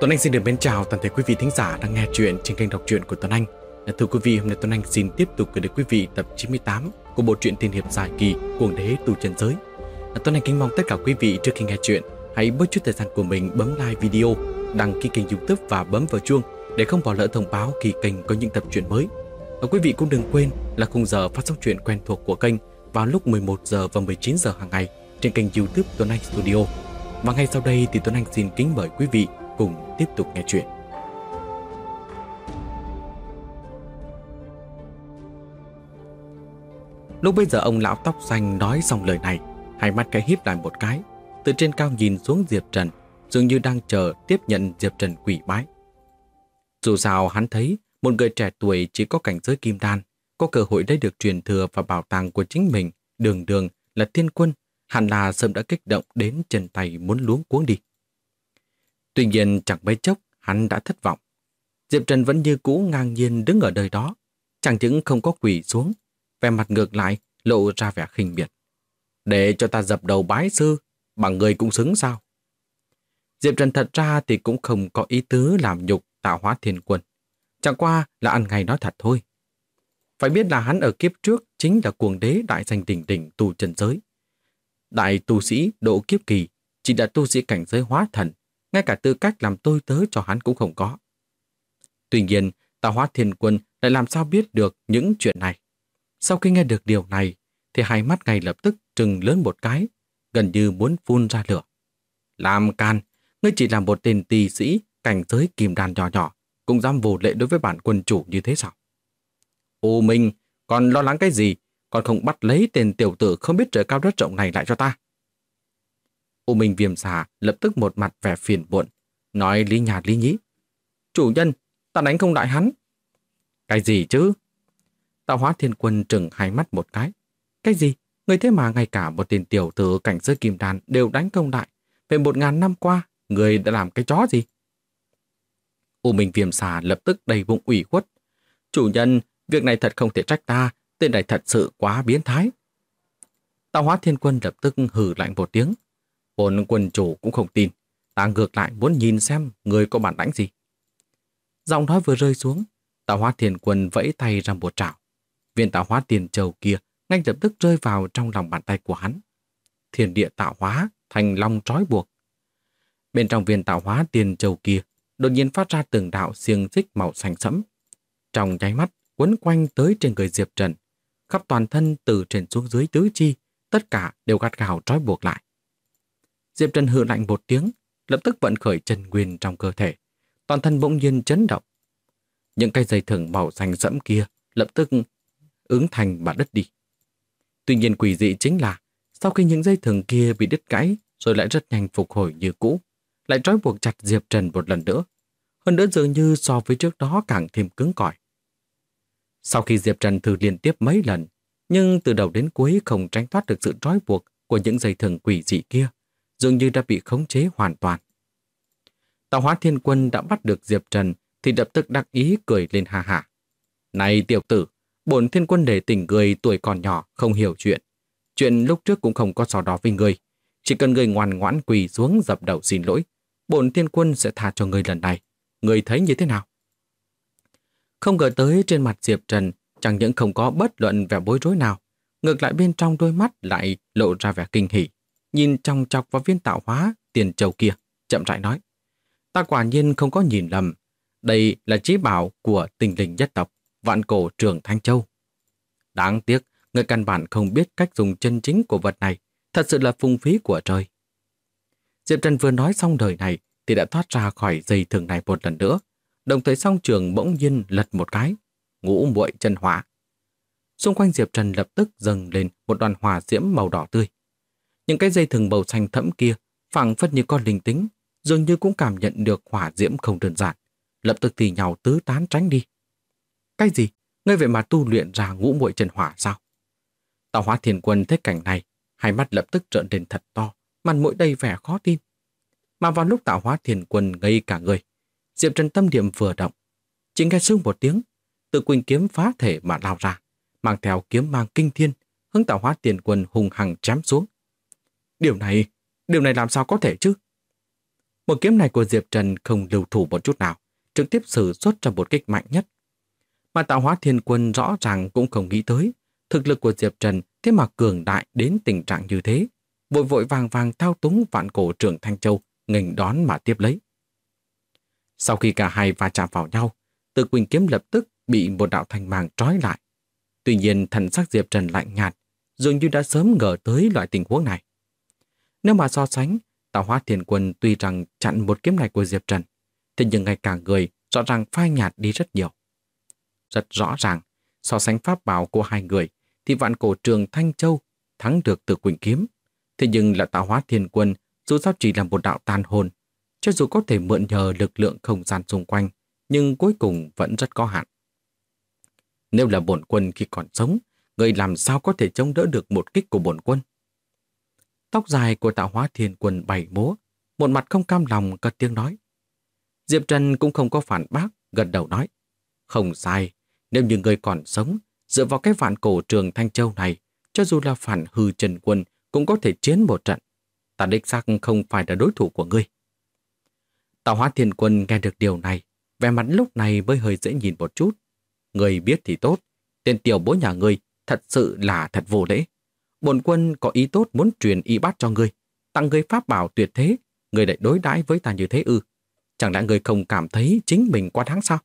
Tuấn Anh xin được mến chào toàn thể quý vị thính giả đang nghe chuyện trên kênh đọc truyện của Tuấn Anh. Thưa quý vị, hôm nay Tuấn Anh xin tiếp tục gửi đến quý vị tập 98 của bộ truyện tiên hiệp dài kỳ Cuồng Đế Tu Chân Giới. Tuấn Anh kính mong tất cả quý vị trước khi nghe chuyện hãy bớt chút thời gian của mình bấm like video, đăng ký kênh YouTube và bấm vào chuông để không bỏ lỡ thông báo khi kênh có những tập truyện mới. Và quý vị cũng đừng quên là khung giờ phát sóng truyện quen thuộc của kênh vào lúc 11 giờ và 19 giờ hàng ngày trên kênh YouTube Tuấn Anh Studio. Và ngay sau đây thì Tuấn Anh xin kính mời quý vị cùng tiếp tục nghe chuyện. Lúc bây giờ ông lão tóc xanh nói xong lời này, hai mắt cái híp lại một cái, từ trên cao nhìn xuống Diệp Trần, dường như đang chờ tiếp nhận Diệp Trần quỳ bái. Dù sao hắn thấy một người trẻ tuổi chỉ có cảnh giới kim đan, có cơ hội lấy được truyền thừa và bảo tàng của chính mình, đường đường là thiên quân, hẳn là sớm đã kích động đến chân tay muốn luống cuống đi. Tuy nhiên chẳng mấy chốc hắn đã thất vọng. Diệp Trần vẫn như cũ ngang nhiên đứng ở nơi đó, chẳng những không có quỳ xuống, vẻ mặt ngược lại lộ ra vẻ khinh miệt. Để cho ta dập đầu bái sư, bằng người cũng xứng sao? Diệp Trần thật ra thì cũng không có ý tứ làm nhục Tạo Hóa Thiên Quân, chẳng qua là ăn ngay nói thật thôi. Phải biết là hắn ở kiếp trước chính là cuồng đế đại danh đỉnh đỉnh tu chân giới. Đại tu sĩ độ kiếp kỳ chỉ là tu sĩ cảnh giới hóa thần, ngay cả tư cách làm tôi tớ cho hắn cũng không có. Tuy nhiên, Tạo Hóa Thiên Quân lại làm sao biết được những chuyện này? Sau khi nghe được điều này, thì hai mắt ngay lập tức trừng lớn một cái, gần như muốn phun ra lửa. Làm can, ngươi chỉ là một tên tỳ sĩ cảnh giới kim đan nhỏ nhỏ, cũng dám vô lễ đối với bản quân chủ như thế sao? Ô Minh, còn lo lắng cái gì? Còn không bắt lấy tên tiểu tử không biết trời cao đất rộng này lại cho ta. U Minh Viêm Xà lập tức một mặt vẻ phiền muộn, nói lý nhà lý nhí. Chủ nhân, ta đánh không đại hắn. Cái gì chứ? Tạo Hóa Thiên Quân trừng hai mắt một cái. Cái gì? Người thế mà ngay cả một tên tiểu tử cảnh giới kim đan đều đánh không đại. Về 1000 năm qua, người đã làm cái chó gì? U Minh Viêm Xà lập tức đầy bụng ủy khuất. Chủ nhân, việc này thật không thể trách ta, tên này thật sự quá biến thái. Tạo Hóa Thiên Quân lập tức hừ lạnh một tiếng. Bổn quân chủ cũng không tin, ta ngược lại muốn nhìn xem người có bản lãnh gì. Giọng nói vừa rơi xuống, Tạo Hóa Thiên Quân vẫy tay ra một trảo. Viên Tạo Hóa Tiền Châu kia ngay lập tức rơi vào trong lòng bàn tay của hắn. Thiên địa tạo hóa thành long trói buộc. Bên trong viên Tạo Hóa Tiền Châu kia đột nhiên phát ra từng đạo xiềng xích màu xanh sẫm. Trong nháy mắt quấn quanh tới trên người Diệp Trần, khắp toàn thân từ trên xuống dưới tứ chi, tất cả đều gắt gao trói buộc lại. Diệp Trần hừ lạnh một tiếng, lập tức vận khởi chân nguyên trong cơ thể, toàn thân bỗng nhiên chấn động. Những cây dây thừng màu xanh sẫm kia lập tức ứng thành mặt đất đi. Tuy nhiên quỷ dị chính là sau khi những dây thừng kia bị đứt gãy rồi lại rất nhanh phục hồi như cũ, lại trói buộc chặt Diệp Trần một lần nữa. Hơn nữa dường như so với trước đó càng thêm cứng cỏi. Sau khi Diệp Trần thử liên tiếp mấy lần, nhưng từ đầu đến cuối không tránh thoát được sự trói buộc của những dây thừng quỷ dị kia, dường như đã bị khống chế hoàn toàn. Tạo Hóa Thiên Quân đã bắt được Diệp Trần thì lập tức đắc ý cười lên ha hả. Này tiểu tử, bổn Thiên Quân để tình người tuổi còn nhỏ không hiểu chuyện. Chuyện lúc trước cũng không có so đo với người. Chỉ cần người ngoan ngoãn quỳ xuống dập đầu xin lỗi, bổn Thiên Quân sẽ tha cho người lần này. Người thấy như thế nào? Không ngờ tới trên mặt Diệp Trần chẳng những không có bất luận vẻ bối rối nào, ngược lại bên trong đôi mắt lại lộ ra vẻ kinh hỉ. Nhìn chòng chọc vào viên Tạo Hóa Tiền Châu kia, chậm rãi nói. Ta quả nhiên không có nhìn lầm. Đây là chí bảo của Tinh Linh nhất tộc, Vạn Cổ Trường Thanh Châu. Đáng tiếc, người căn bản không biết cách dùng chân chính của vật này, thật sự là phung phí của trời. Diệp Trần vừa nói xong đời này thì đã thoát ra khỏi dây thừng này một lần nữa, đồng thời song trường bỗng nhiên lật một cái, ngũ muội chân hỏa. Xung quanh Diệp Trần lập tức dâng lên một đoàn hỏa diễm màu đỏ tươi. Những cái dây thừng màu xanh thẫm kia phảng phất như con linh tính, dường như cũng cảm nhận được hỏa diễm không đơn giản, lập tức thì nhào tứ tán tránh đi. Cái gì? Ngươi vậy mà tu luyện ra ngũ muội chân hỏa sao? Tạo Hóa Thiên Quân thấy cảnh này, hai mắt lập tức trợn lên thật to, mặt mũi đầy vẻ khó tin. Mà vào lúc Tạo Hóa Thiên Quân ngây cả người, Diệp Trần tâm niệm vừa động, chỉ nghe sương một tiếng, tự quỳnh kiếm phá thể mà lao ra, mang theo kiếm mang kinh thiên, hướng Tạo Hóa Thiên Quân hùng hằng chém xuống. Điều này làm sao có thể chứ? Một kiếm này của Diệp Trần không lưu thủ một chút nào, trực tiếp sử xuất ra một kích mạnh nhất. Mà Tạo Hóa Thiên Quân rõ ràng cũng không nghĩ tới, thực lực của Diệp Trần thế mà cường đại đến tình trạng như thế, vội vội vàng vàng thao túng vạn cổ trưởng Thanh Châu, nghênh đón mà tiếp lấy. Sau khi cả hai va chạm vào nhau, Từ Quỳnh kiếm lập tức bị một đạo thanh mang trói lại. Tuy nhiên thần sắc Diệp Trần lạnh nhạt, dường như đã sớm ngờ tới loại tình huống này. Nếu mà so sánh, Tạo Hóa Thiên Quân tuy rằng chặn một kiếm này của Diệp Trần, thế nhưng ngay cả người rõ ràng phai nhạt đi rất nhiều. Rất rõ ràng, so sánh pháp bảo của hai người, thì vạn cổ trường Thanh Châu thắng được Từ Quỳnh kiếm. Thế nhưng là Tạo Hóa Thiên Quân dù sao chỉ là một đạo tàn hồn, cho dù có thể mượn nhờ lực lượng không gian xung quanh, nhưng cuối cùng vẫn rất có hạn. Nếu là bổn quân khi còn sống, người làm sao có thể chống đỡ được một kích của bổn quân? Tóc dài của Tạo Hóa Thiên Quân bảy múa, một mặt không cam lòng cất tiếng nói. Diệp Trần cũng không có phản bác, gật đầu nói. Không sai, nếu như người còn sống, dựa vào cái vạn cổ trường Thanh Châu này, cho dù là phản hư Trần Quân cũng có thể chiến một trận. Ta đích xác không phải là đối thủ của ngươi. Tạo Hóa Thiên Quân nghe được điều này, vẻ mặt lúc này mới hơi dễ nhìn một chút. Người biết thì tốt, tên tiểu bối nhà ngươi thật sự là thật vô lễ. Bổn quân có ý tốt muốn truyền y bát cho ngươi, tặng ngươi pháp bảo tuyệt thế, ngươi lại đối đãi với ta như thế ư? Chẳng lẽ ngươi không cảm thấy chính mình quá đáng sao?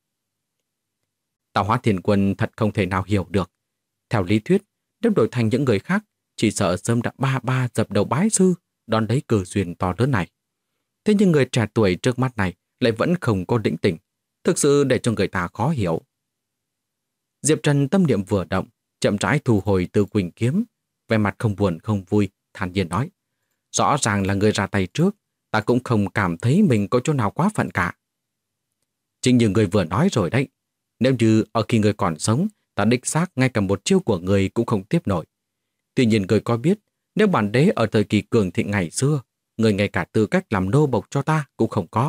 Tạo Hóa Thiên Quân thật không thể nào hiểu được. Theo lý thuyết, nếu đổi thành những người khác, chỉ sợ sớm đã ba ba dập đầu bái sư, đón lấy cơ duyên to lớn này. Thế nhưng người trẻ tuổi trước mắt này lại vẫn không có đĩnh tỉnh, thực sự để cho người ta khó hiểu. Diệp Trần tâm niệm vừa động, chậm rãi thu hồi Từ Quỳnh kiếm, vẻ mặt không buồn không vui, thản nhiên nói. Rõ ràng là người ra tay trước, ta cũng không cảm thấy mình có chỗ nào quá phận cả. Chính như người vừa nói rồi đấy, nếu như ở khi người còn sống, ta đích xác ngay cả một chiêu của người cũng không tiếp nổi. Tuy nhiên người có biết, nếu bản đế ở thời kỳ cường thịnh ngày xưa, người ngay cả tư cách làm nô bộc cho ta cũng không có.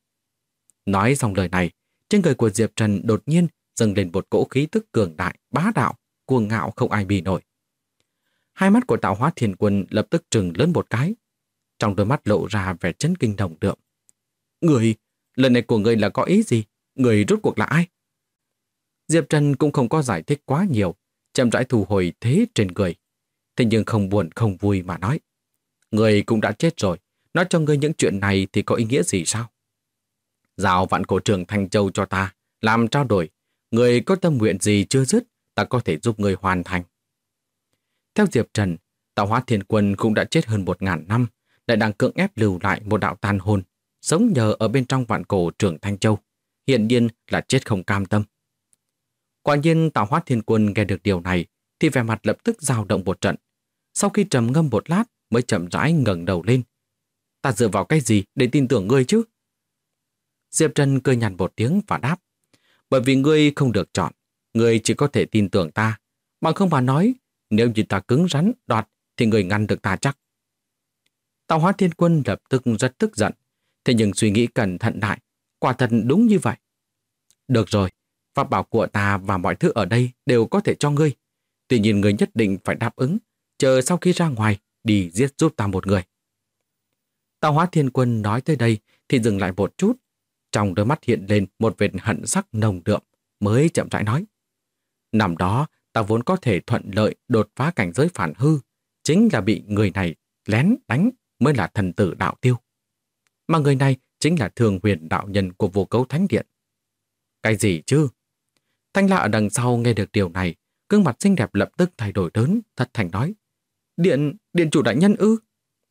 Nói xong lời này, trên người của Diệp Trần đột nhiên dâng lên một cỗ khí tức cường đại, bá đạo, cuồng ngạo không ai bì nổi. Hai mắt của Tạo Hóa Thiên Quân lập tức trừng lớn một cái, trong đôi mắt lộ ra vẻ chấn kinh đồng đượm. Người, lần này của người là có ý gì? Người rốt cuộc là ai? Diệp Trần cũng không có giải thích quá nhiều, chậm rãi thu hồi thế trên người. Thế nhưng không buồn không vui mà nói. Người cũng đã chết rồi, nói cho ngươi những chuyện này thì có ý nghĩa gì sao? Giao vạn cổ trường Thanh Châu cho ta, làm trao đổi. Người có tâm nguyện gì chưa dứt, ta có thể giúp người hoàn thành. Theo Diệp Trần, Tạo Hóa Thiên Quân cũng đã chết hơn 1000 năm, lại đang cưỡng ép lưu lại một đạo tàn hồn, sống nhờ ở bên trong vạn cổ trường Thanh Châu. Hiện nhiên là chết không cam tâm. Quả nhiên Tạo Hóa Thiên Quân nghe được điều này thì vẻ mặt lập tức dao động một trận. Sau khi trầm ngâm một lát mới chậm rãi ngẩng đầu lên. Ta dựa vào cái gì để tin tưởng ngươi chứ? Diệp Trần cười nhạt một tiếng và đáp. Bởi vì ngươi không được chọn, ngươi chỉ có thể tin tưởng ta. Bằng không mà nói, nếu như ta cứng rắn đoạt thì ngươi ngăn được ta chắc. Tạo Hóa Thiên Quân lập tức rất tức giận. Thế nhưng suy nghĩ cẩn thận lại, quả thật đúng như vậy. Được rồi, pháp bảo của ta và mọi thứ ở đây đều có thể cho ngươi. Tuy nhiên ngươi nhất định phải đáp ứng, chờ sau khi ra ngoài đi giết giúp ta một người. Tạo Hóa Thiên Quân nói tới đây thì dừng lại một chút. Trong đôi mắt hiện lên một vệt hận sắc nồng đượm, mới chậm rãi nói. Năm đó, ta vốn có thể thuận lợi đột phá cảnh giới phản hư, chính là bị người này lén đánh mới là thần tử đạo tiêu. Mà người này chính là Thường Huyền đạo nhân của Vô Cấu Thánh Điện. Cái gì chứ? Thanh La ở đằng sau nghe được điều này, gương mặt xinh đẹp lập tức thay đổi lớn, thật thành nói. Điện chủ đại nhân ư?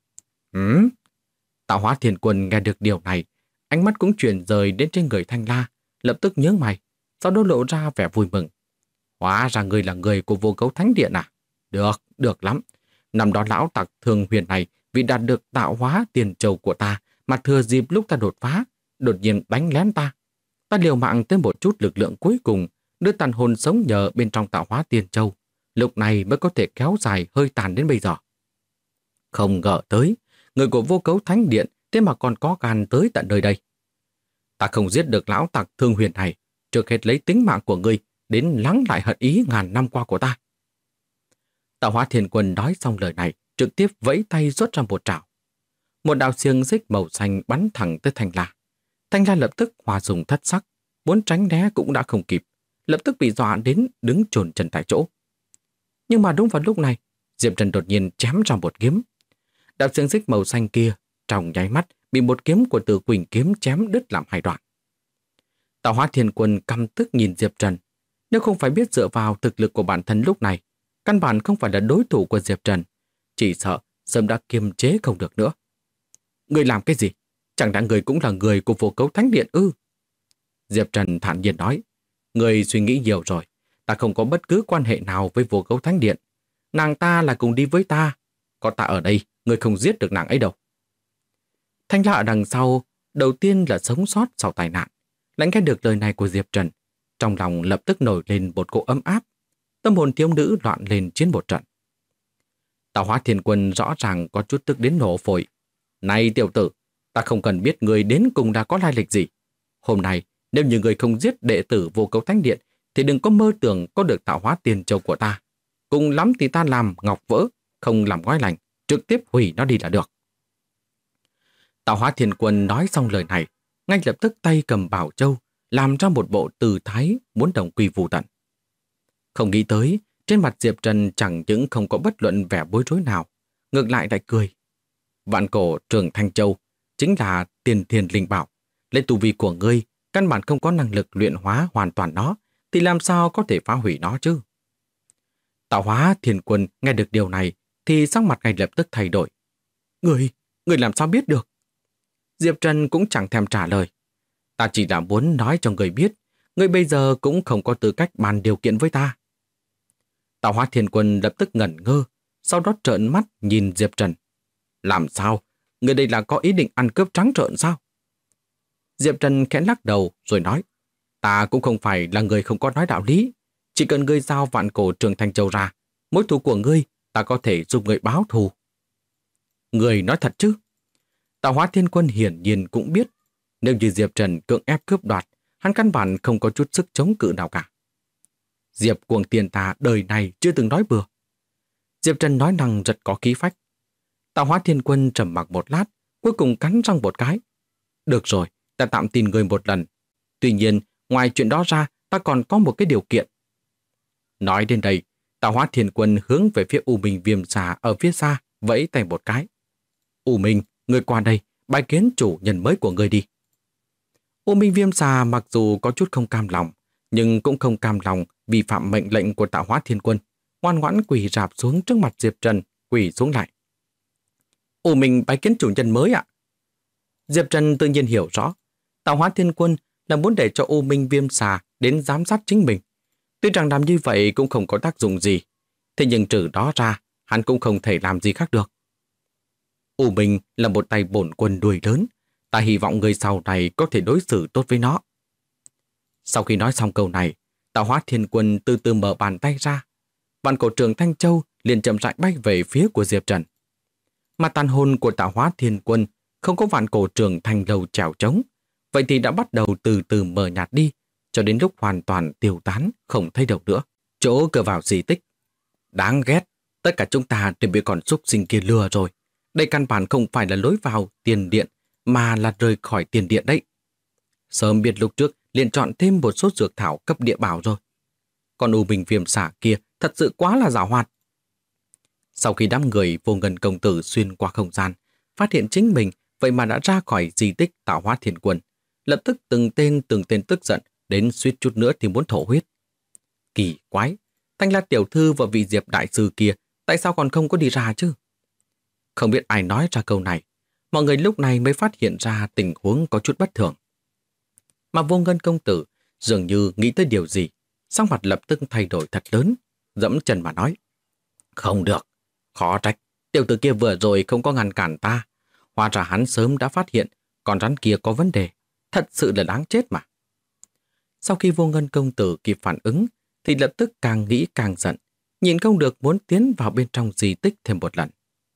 Tạo Hóa Thiên Quân nghe được điều này, ánh mắt cũng chuyển rời đến trên người Thanh La, lập tức nhướng mày, sau đó lộ ra vẻ vui mừng. Hóa ra người là người của Vô Cấu Thánh Điện à? Được lắm. Năm đó lão tặc Thường Huyền này vì đạt được tạo hóa tiền châu của ta mà thừa dịp lúc ta đột phá, đột nhiên đánh lén ta. Ta liều mạng tới một chút lực lượng cuối cùng, đưa tàn hồn sống nhờ bên trong tạo hóa tiền châu. Lúc này mới có thể kéo dài hơi tàn đến bây giờ. Không ngờ tới, người của Vô Cấu Thánh Điện thế mà còn có gan tới tận nơi đây. Ta không giết được lão tặc Thường Huyền này, trước hết lấy tính mạng của ngươi đến lắng lại hận ý ngàn năm qua của ta. Tạo Hóa Thiên Quân nói xong lời này, trực tiếp vẫy tay rút ra một trảo. Một đạo xiềng xích màu xanh bắn thẳng tới Thanh La. Thanh La lập tức hòa dùng thất sắc, muốn tránh né cũng đã không kịp, lập tức bị dọa đến đứng chồn chân tại chỗ. Nhưng mà đúng vào lúc này, Diệp Trần đột nhiên chém ra một kiếm. Đạo xiềng xích màu xanh kia trong nháy mắt bị một kiếm của Từ Quỳnh kiếm chém đứt làm hai đoạn. Tạo Hóa Thiên Quân căm tức nhìn Diệp Trần. Nếu không phải biết dựa vào thực lực của bản thân lúc này, căn bản không phải là đối thủ của Diệp Trần, chỉ sợ sớm đã kiềm chế không được nữa. Người làm cái gì? Chẳng lẽ người cũng là người của Vô Cấu Thánh Điện ư? Diệp Trần thản nhiên nói, người suy nghĩ nhiều rồi, ta không có bất cứ quan hệ nào với Vô Cấu Thánh Điện. Nàng ta là cùng đi với ta, có ta ở đây, người không giết được nàng ấy đâu. Thanh La ở đằng sau, đầu tiên là sống sót sau tai nạn, lại nghe được lời này của Diệp Trần, trong lòng lập tức nổi lên một cỗ ấm áp, tâm hồn thiếu nữ loạn lên chiến một trận. Tạo Hóa Thiên Quân rõ ràng có chút tức đến nổ phổi. Này tiểu tử, ta không cần biết người đến cùng đã có lai lịch gì. Hôm nay, nếu như người không giết đệ tử Vô Cấu Thánh Điện, thì đừng có mơ tưởng có được Tạo Hóa Tiên Châu của ta. Cùng lắm thì ta làm ngọc vỡ, không làm gói lành, trực tiếp hủy nó đi là được. Tạo Hóa Thiên Quân nói xong lời này, ngay lập tức tay cầm bảo châu, làm ra một bộ tư thái muốn đồng quy vu tận. Không nghĩ tới, trên mặt Diệp Trần chẳng những không có bất luận vẻ bối rối nào, ngược lại lại cười. Vạn cổ Trường Thanh Châu chính là tiền thiên linh bảo. Lấy tu vi của ngươi, căn bản không có năng lực luyện hóa hoàn toàn nó, thì làm sao có thể phá hủy nó chứ? Tạo Hóa Thiên Quân nghe được điều này, thì sắc mặt ngay lập tức thay đổi. Người làm sao biết được? Diệp Trần cũng chẳng thèm trả lời. Ta chỉ là muốn nói cho người biết, người bây giờ cũng không có tư cách bàn điều kiện với ta. Tạo Hóa Thiên Quân lập tức ngẩn ngơ, sau đó trợn mắt nhìn Diệp Trần. Làm sao? Người đây là có ý định ăn cướp trắng trợn sao? Diệp Trần khẽ lắc đầu rồi nói, ta cũng không phải là người không có nói đạo lý. Chỉ cần ngươi giao Vạn Cổ Trường Thanh Châu ra, mối thù của ngươi, ta có thể giúp người báo thù. Người nói thật chứ? Tạo Hóa Thiên Quân hiển nhiên cũng biết, nếu như Diệp Trần cưỡng ép cướp đoạt, hắn căn bản không có chút sức chống cự nào cả. Diệp Cuồng Tiền ta đời này chưa từng nói bừa. Diệp Trần nói năng rất có khí phách. Tạo Hóa Thiên Quân trầm mặc một lát, cuối cùng cắn răng một cái. Được rồi, ta tạm tin người một lần. Tuy nhiên, ngoài chuyện đó ra, ta còn có một cái điều kiện. Nói đến đây, Tạo Hóa Thiên Quân hướng về phía U Minh Viêm Xà ở phía xa, vẫy tay một cái. U Minh, người qua đây, bái kiến chủ nhân mới của người đi. U Minh Viêm Xà mặc dù có chút không cam lòng, nhưng cũng không cam lòng vi phạm mệnh lệnh của Tạo Hóa Thiên Quân, ngoan ngoãn quỳ rạp xuống trước mặt Diệp Trần, quỳ xuống lại. U Minh bái kiến chủ nhân mới ạ. Diệp Trần tự nhiên hiểu rõ, Tạo Hóa Thiên Quân là muốn để cho U Minh Viêm Xà đến giám sát chính mình. Tuy rằng làm như vậy cũng không có tác dụng gì, thế nhưng trừ đó ra, hắn cũng không thể làm gì khác được. U Minh là một tay bổn quân đuôi lớn, ta hy vọng người sau này có thể đối xử tốt với nó. Sau khi nói xong câu này, Tạo Hóa Thiên Quân từ từ mở bàn tay ra. Vạn Cổ Trường Thanh Châu liền chậm rãi bay về phía của Diệp Trần. Mà tàn hồn của Tạo Hóa Thiên Quân không có Vạn Cổ Trường Thanh Lâu trèo trống, vậy thì đã bắt đầu từ từ mờ nhạt đi, cho đến lúc hoàn toàn tiêu tán, không thấy đâu nữa. Chỗ cửa vào di tích. Đáng ghét, tất cả chúng ta đều bị con súc sinh kia lừa rồi. Đây căn bản không phải là lối vào tiền điện, mà là rời khỏi tiền điện đấy. Sớm biết lúc trước, liền chọn thêm một số dược thảo cấp địa bảo rồi. Còn U Minh Viêm Xà kia thật sự quá là giàu hoạt. Sau khi đám người Vô Ngân công tử xuyên qua không gian, phát hiện chính mình vậy mà đã ra khỏi di tích Tạo Hóa Thiên Quân, lập tức từng tên tức giận đến suýt chút nữa thì muốn thổ huyết. Kỳ quái, Thanh La tiểu thư và vị Diệp đại sư kia tại sao còn không có đi ra chứ? Không biết ai nói ra câu này, mọi người lúc này mới phát hiện ra tình huống có chút bất thường. Mà Vô Ngân công tử dường như nghĩ tới điều gì, sắc mặt lập tức thay đổi thật lớn, dẫm chân mà nói. Không được, khó trách, tiểu tử kia vừa rồi không có ngăn cản ta. Hóa ra hắn sớm đã phát hiện con rắn kia có vấn đề, thật sự là đáng chết mà. Sau khi Vô Ngân công tử kịp phản ứng, thì lập tức càng nghĩ càng giận, nhìn không được muốn tiến vào bên trong di tích thêm một lần.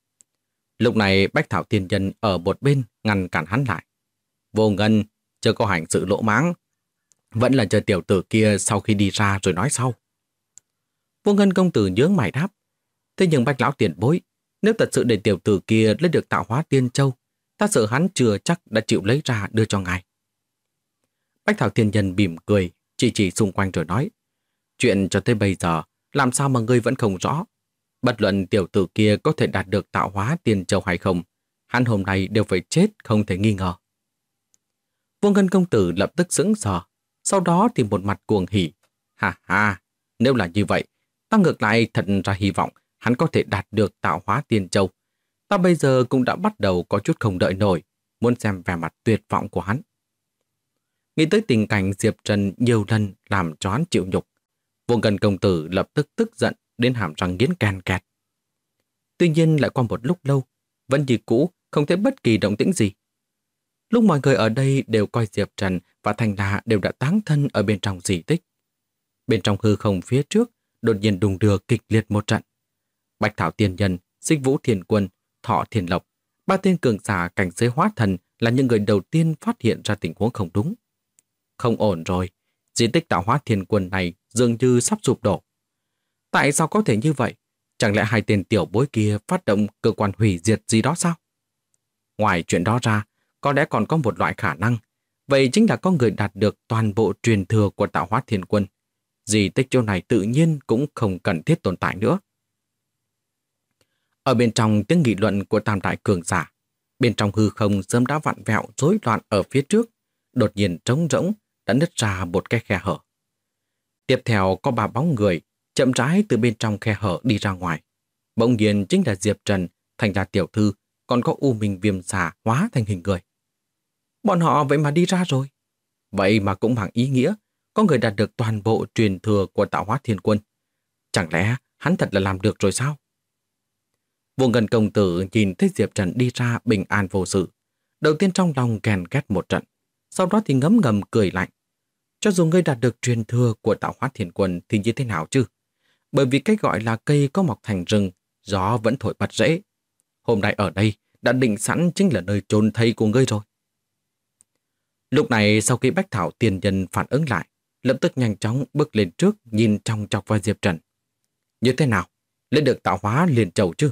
Lúc này Bách Thảo Tiên Nhân ở một bên ngăn cản hắn lại. Vô Ngân, chưa có hành sự lỗ mãng, vẫn là chờ tiểu tử kia sau khi đi ra rồi nói sau. Vô Ngân công tử nhướng mày đáp. Thế nhưng Bách lão tiền bối, nếu thật sự để tiểu tử kia lấy được Tạo Hóa Tiên Châu, Ta sợ hắn chưa chắc đã chịu lấy ra đưa cho ngài. Bách Thảo Tiên Nhân mỉm cười, chỉ xung quanh rồi nói, chuyện cho tới bây giờ, làm sao mà ngươi vẫn không rõ? Bất luận tiểu tử kia có thể đạt được tạo hóa tiên châu hay không, hắn hôm nay đều phải chết không thể nghi ngờ. Vô Ngân công tử lập tức sững sờ, sau đó thì một mặt cuồng hỉ. Ha ha, nếu là như vậy, ta ngược lại thật ra hy vọng hắn có thể đạt được tạo hóa tiên châu. Ta bây giờ cũng đã bắt đầu có chút không đợi nổi, muốn xem vẻ mặt tuyệt vọng của hắn. Nghĩ tới tình cảnh Diệp Trần nhiều lần làm cho hắn chịu nhục, Vô Ngân công tử lập tức tức giận đến hàm răng nghiến ken kẹt. Tuy nhiên lại qua một lúc lâu, vẫn như cũ không thấy bất kỳ động tĩnh gì. Lúc mọi người ở đây đều coi Diệp Trần và Thanh La đều đã táng thân ở bên trong di tích. Bên trong hư không phía trước, đột nhiên đùng đưa kịch liệt một trận. Bạch Thảo Tiên Nhân, Xích Vũ Thiên Quân, Thọ Thiên Lộc, ba tên cường giả cảnh giới hóa thần là những người đầu tiên phát hiện ra tình huống không đúng. Không ổn rồi, di tích tạo hóa thiên quân này dường như sắp sụp đổ. Tại sao có thể như vậy? Chẳng lẽ hai tên tiểu bối kia phát động cơ quan hủy diệt gì đó sao? Ngoài chuyện đó ra, có lẽ còn có một loại khả năng. Vậy chính là có người đạt được toàn bộ truyền thừa của tạo hóa thiên quân. Di tích chỗ này tự nhiên cũng không cần thiết tồn tại nữa. Ở bên trong tiếng nghị luận của tam đại cường giả, bên trong hư không sớm đã vặn vẹo rối loạn ở phía trước, đột nhiên trống rỗng đã nứt ra một cái khe hở. Tiếp theo có ba bóng người chậm rãi từ bên trong khe hở đi ra ngoài. Bỗng nhiên chính là Diệp Trần, Thành La tiểu thư, còn có U Minh Viêm Xà hóa thành hình người. Bọn họ vậy mà đi ra rồi. Vậy mà cũng bằng ý nghĩa, có người đạt được toàn bộ truyền thừa của tạo hóa thiên quân. Chẳng lẽ hắn thật là làm được rồi sao? Vô Ngân công tử nhìn thấy Diệp Trần đi ra bình an vô sự. Đầu tiên trong lòng ghen ghét một trận, sau đó thì ngấm ngầm cười lạnh. Cho dù ngươi đạt được truyền thừa của tạo hóa thiên quân thì như thế nào chứ? Bởi vì cách gọi là cây có mọc thành rừng, gió vẫn thổi bật rễ. Hôm nay ở đây đã định sẵn chính là nơi chôn thây của ngươi rồi. Lúc này sau khi Bách Thảo Tiên Nhân phản ứng lại, lập tức nhanh chóng bước lên trước nhìn trong chọc vào Diệp Trần. Như thế nào? Lấy được tạo hóa liền trầu chứ?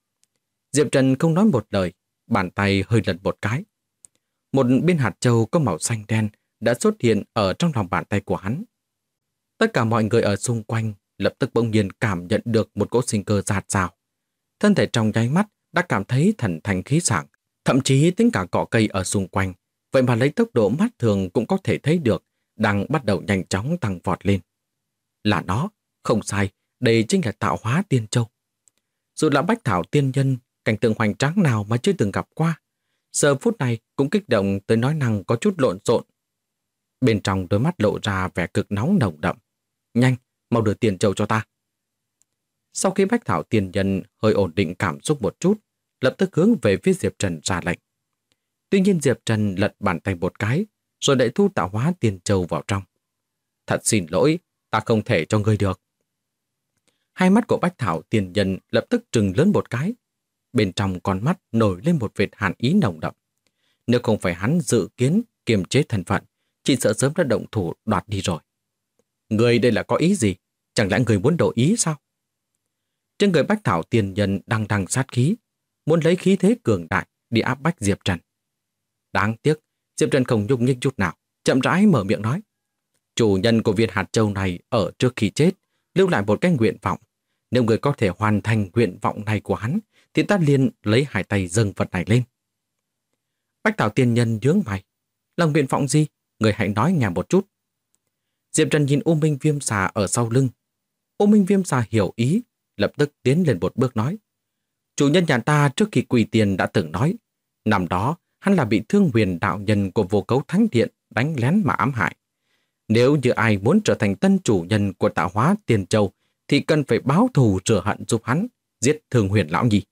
Diệp Trần không nói một lời, bàn tay hơi lật một cái. Một viên hạt châu có màu xanh đen đã xuất hiện ở trong lòng bàn tay của hắn. Tất cả mọi người ở xung quanh lập tức bỗng nhiên cảm nhận được một cỗ sinh cơ dạt dào. Thân thể trong nháy mắt đã cảm thấy thần thanh khí sảng, thậm chí tính cả cỏ cây ở xung quanh, vậy mà lấy tốc độ mắt thường cũng có thể thấy được, đang bắt đầu nhanh chóng tăng vọt lên. Là nó, không sai, đây chính là tạo hóa tiên châu. Dù là Bách Thảo Tiên Nhân, cảnh tượng hoành tráng nào mà chưa từng gặp qua, giờ phút này cũng kích động tới nói năng có chút lộn xộn. Bên trong đôi mắt lộ ra vẻ cực nóng nồng đậm. Nhanh, mau đưa tiền châu cho ta. Sau khi Bách Thảo Tiên Nhân hơi ổn định cảm xúc một chút, lập tức hướng về phía Diệp Trần ra lệnh. Tuy nhiên Diệp Trần lật bàn tay một cái, rồi lại thu tạo hóa tiền châu vào trong. Thật xin lỗi, ta không thể cho ngươi được. Hai mắt của Bách Thảo Tiên Nhân lập tức trừng lớn một cái. Bên trong con mắt nổi lên một vệt hàn ý nồng đậm. Nếu không phải hắn dự kiến kiềm chế thân phận, chỉ sợ sớm đã động thủ đoạt đi rồi. Người đây là có ý gì? Chẳng lẽ người muốn đổi ý sao? Trên người Bách Thảo Tiên Nhân đang đằng sát khí, muốn lấy khí thế cường đại đi áp bách Diệp Trần. Đáng tiếc, Diệp Trần không nhúc nhích chút nào, chậm rãi mở miệng nói. Chủ nhân của viên hạt châu này ở trước khi chết, lưu lại một cái nguyện vọng. Nếu người có thể hoàn thành nguyện vọng này của hắn, thì ta liền lấy hai tay dâng vật này lên. Bách Thảo Tiên Nhân nhướng mày. Là nguyện vọng gì? Người hãy nói nghe một chút. Diệp Trần nhìn U Minh Viêm Xà ở sau lưng. U Minh Viêm Xà hiểu ý, lập tức tiến lên một bước nói. Chủ nhân nhà ta trước khi quỳ tiền đã từng nói, năm đó hắn là bị Thương Huyền đạo nhân của Vô Cấu Thánh Điện đánh lén mà ám hại. Nếu như ai muốn trở thành tân chủ nhân của tạo hóa Tiên Châu thì cần phải báo thù rửa hận giúp hắn giết Thương Huyền lão nhị.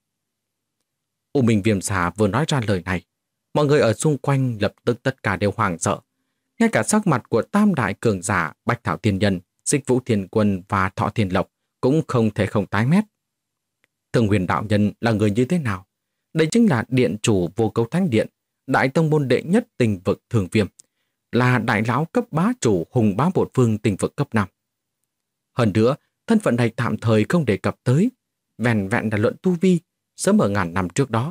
U Minh Viêm Xà vừa nói ra lời này, mọi người ở xung quanh lập tức tất cả đều hoảng sợ. Ngay cả sắc mặt của tam đại cường giả Bách Thảo Tiên Nhân, Xích Vũ Thiên Quân và Thọ Thiên Lộc cũng không thể không tái mét. Thương Huyền đạo nhân là người như thế nào? Đây chính là điện chủ Vô Cấu Thánh Điện, đại tông môn đệ nhất Tình Vực Thường Viêm, là đại lão cấp bá chủ hùng bá một phương Tình Vực cấp 5. Hơn nữa, thân phận này tạm thời không đề cập tới, vẹn vẹn là luận tu vi, sớm ở ngàn năm trước đó,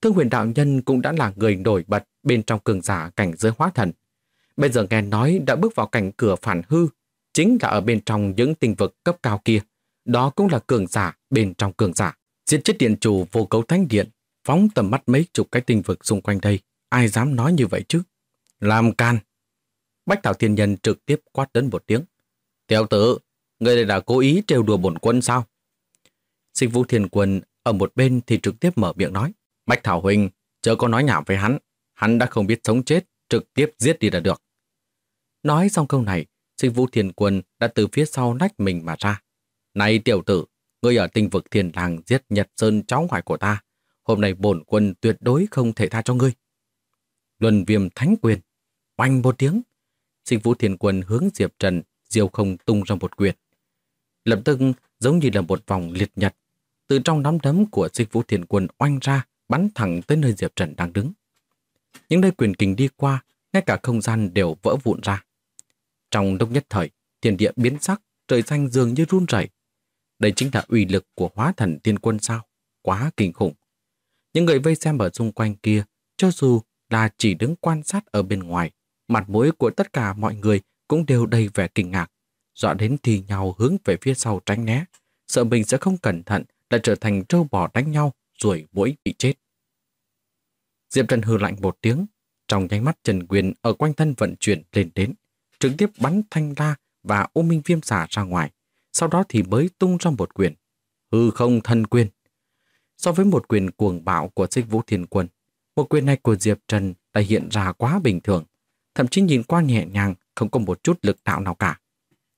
Thương Huyền đạo nhân cũng đã là người nổi bật bên trong cường giả cảnh giới hóa thần. Bây giờ nghe nói đã bước vào cảnh cửa phản hư, chính là ở bên trong những tinh vực cấp cao kia. Đó cũng là cường giả bên trong cường giả. Giết chết điện chủ Vô Cấu Thánh Điện, phóng tầm mắt mấy chục cái tinh vực xung quanh đây. Ai dám nói như vậy chứ? Làm can! Bách Thảo Thiên Nhân trực tiếp quát lớn một tiếng. Tiểu tử, người đây là cố ý trêu đùa bổn quân sao? Xích Vũ Thiên Quân ở một bên thì trực tiếp mở miệng nói. Bách Thảo huynh, chớ có nói nhảm với hắn đã không biết sống chết, trực tiếp giết đi là được. Nói xong câu này, Xích Vũ Thiên Quân đã từ phía sau nách mình mà ra. Này tiểu tử, ngươi ở tinh vực Thiên Làng giết Nhật Sơn cháu ngoại của ta. Hôm nay bổn quân tuyệt đối không thể tha cho ngươi. Luân Viêm Thánh Quyền. Oanh một tiếng, Xích Vũ Thiên Quân hướng Diệp Trần diêu không tung ra một quyền. Lập tức giống như là một vòng liệt nhật, từ trong nắm đấm của Xích Vũ Thiên Quân oanh ra, bắn thẳng tới nơi Diệp Trần đang đứng. Những nơi quyền kình đi qua, ngay cả không gian đều vỡ vụn ra. Trong lúc nhất thời, thiên địa biến sắc, trời xanh dường như run rẩy. Đây chính là uy lực của Hóa Thần Thiên Quân sao? Quá kinh khủng. Những người vây xem ở xung quanh kia, cho dù là chỉ đứng quan sát ở bên ngoài, mặt mũi của tất cả mọi người cũng đều đầy vẻ kinh ngạc, dọa đến thì nhau hướng về phía sau tránh né, sợ mình sẽ không cẩn thận lại trở thành trâu bò đánh nhau, ruồi muỗi bị chết. Diệp Trần hừ lạnh một tiếng, trong nháy mắt Trần Quyền ở quanh thân vận chuyển lên đến, trực tiếp bắn Thanh La và U Minh Viêm Xà ra ngoài, sau đó thì mới tung ra một quyền, hư không thần quyền. So với một quyền cuồng bạo của Xích Vũ Thiên Quân, một quyền này của Diệp Trần đã hiện ra quá bình thường, thậm chí nhìn qua nhẹ nhàng, không có một chút lực đạo nào cả.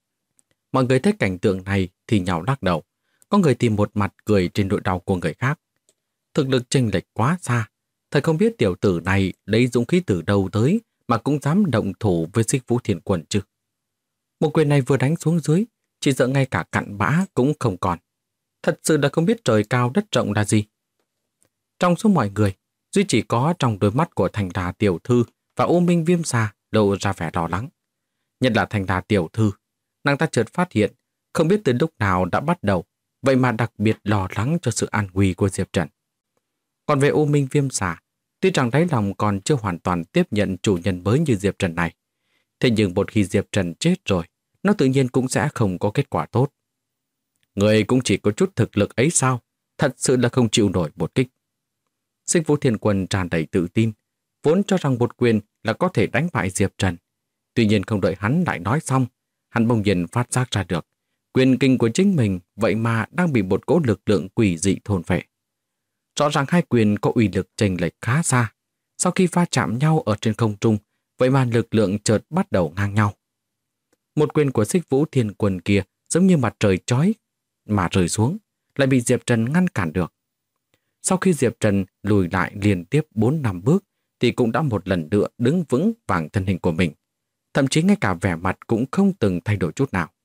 Mọi người thấy cảnh tượng này thì nhào lắc đầu, có người tìm một mặt cười trên nỗi đau của người khác. Thực lực chênh lệch quá xa, thật không biết tiểu tử này lấy dũng khí từ đâu tới mà cũng dám động thủ với Xích Vũ Thiên Quân chứ. Một quyền này vừa đánh xuống dưới, chỉ sợ ngay cả cặn bã cũng không còn. Thật sự là không biết trời cao đất rộng là gì. Trong số mọi người, duy chỉ có trong đôi mắt của Thành Đà tiểu thư và U Minh Viêm Xà lộ ra vẻ lo lắng. Nhất là Thành Đà tiểu thư, nàng ta chợt phát hiện, không biết từ lúc nào đã bắt đầu, vậy mà đặc biệt lo lắng cho sự an nguy của Diệp Trần. Còn về U Minh Viêm Xà, tuy rằng đáy lòng còn chưa hoàn toàn tiếp nhận chủ nhân mới như Diệp Trần này, thế nhưng một khi Diệp Trần chết rồi, nó tự nhiên cũng sẽ không có kết quả tốt. Người cũng chỉ có chút thực lực ấy sao? Thật sự là không chịu nổi một kích. Xích Vũ Thiên Quân tràn đầy tự tin, vốn cho rằng một quyền là có thể đánh bại Diệp Trần. Tuy nhiên không đợi hắn lại nói xong, hắn bỗng nhiên phát giác ra được quyền kinh của chính mình vậy mà đang bị một cỗ lực lượng quỷ dị thôn phệ. Rõ ràng hai quyền có uy lực chênh lệch khá xa. Sau khi va chạm nhau ở trên không trung, vậy mà lực lượng chợt bắt đầu ngang nhau. Một quyền của Xích Vũ Thiên Quân kia giống như mặt trời chói mà rơi xuống, lại bị Diệp Trần ngăn cản được. Sau khi Diệp Trần lùi lại liên tiếp 4-5 bước, thì cũng đã một lần nữa đứng vững vàng thân hình của mình. Thậm chí ngay cả vẻ mặt cũng không từng thay đổi chút nào.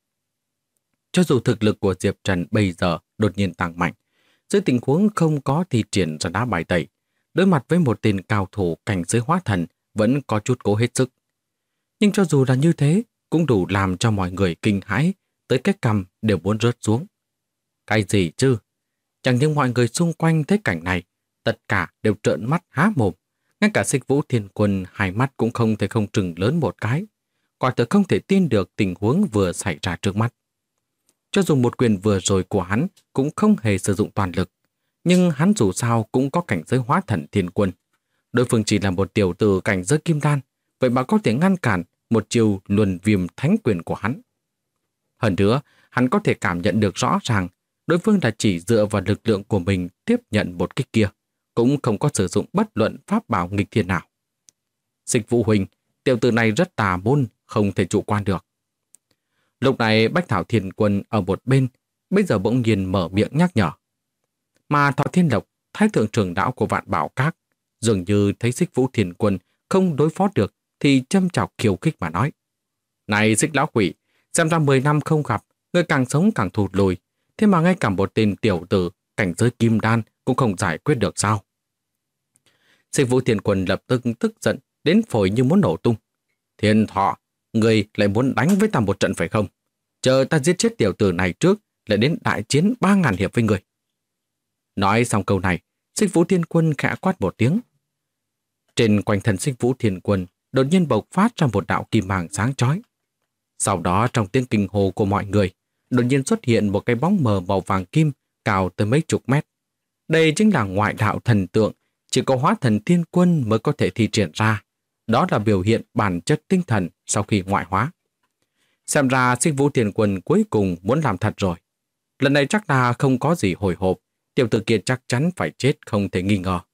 Cho dù thực lực của Diệp Trần bây giờ đột nhiên tăng mạnh, dưới tình huống không có thi triển ra đá bài tẩy, đối mặt với một tên cao thủ cảnh giới hóa thần vẫn có chút cố hết sức. Nhưng cho dù là như thế, cũng đủ làm cho mọi người kinh hãi, tới cái cằm đều muốn rớt xuống. Cái gì chứ? Chẳng những mọi người xung quanh thấy cảnh này, tất cả đều trợn mắt há mồm. Ngay cả Xích Vũ Thiên Quân hai mắt cũng không thể không trừng lớn một cái. Quả thực không thể tin được tình huống vừa xảy ra trước mắt. Cho dù một quyền vừa rồi của hắn cũng không hề sử dụng toàn lực, nhưng hắn dù sao cũng có cảnh giới Hóa Thần Thiên Quân. Đối phương chỉ là một tiểu tử cảnh giới Kim Đan, vậy mà có thể ngăn cản một chiều Luân Viêm Thánh Quyền của hắn. Hơn nữa, hắn có thể cảm nhận được rõ ràng đối phương là chỉ dựa vào lực lượng của mình tiếp nhận một kích kia, cũng không có sử dụng bất luận pháp bảo nghịch thiên nào. Xích Vũ huynh, tiểu tử này rất tà môn, không thể chủ quan được. Lúc này Bách Thảo Thiên Quân ở một bên, bây giờ bỗng nhiên mở miệng nhắc nhở. Mà Thọ Thiên Lộc, thái thượng trưởng lão của Vạn Bảo Các, dường như thấy Xích Vũ Thiên Quân không đối phó được thì châm chọc khiêu khích mà nói. Này Xích lão quỷ, xem ra 10 năm không gặp, người càng sống càng thụt lùi, thế mà ngay cả một tên tiểu tử cảnh giới Kim Đan cũng không giải quyết được sao? Xích Vũ Thiên Quân lập tức tức giận đến phổi như muốn nổ tung. Thiên Thọ, người lại muốn đánh với ta một trận phải không? Chờ ta giết chết tiểu tử này trước, lại đến đại chiến 3.000 hiệp với người. Nói xong câu này, Xích Vũ Thiên Quân khẽ quát một tiếng. Trên quanh thân Xích Vũ Thiên Quân đột nhiên bộc phát ra một đạo kim mang sáng chói. Sau đó trong tiếng kinh hô của mọi người, đột nhiên xuất hiện một cái bóng mờ màu vàng kim cao tới mấy chục mét. Đây chính là ngoại đạo thần tượng, chỉ có hóa thần thiên quân mới có thể thi triển ra. Đó là biểu hiện bản chất tinh thần sau khi ngoại hóa. Xem ra Xích Vũ Thiên Quân cuối cùng muốn làm thật rồi. Lần này chắc là không có gì hồi hộp, tiểu tử kia chắc chắn phải chết không thể nghi ngờ.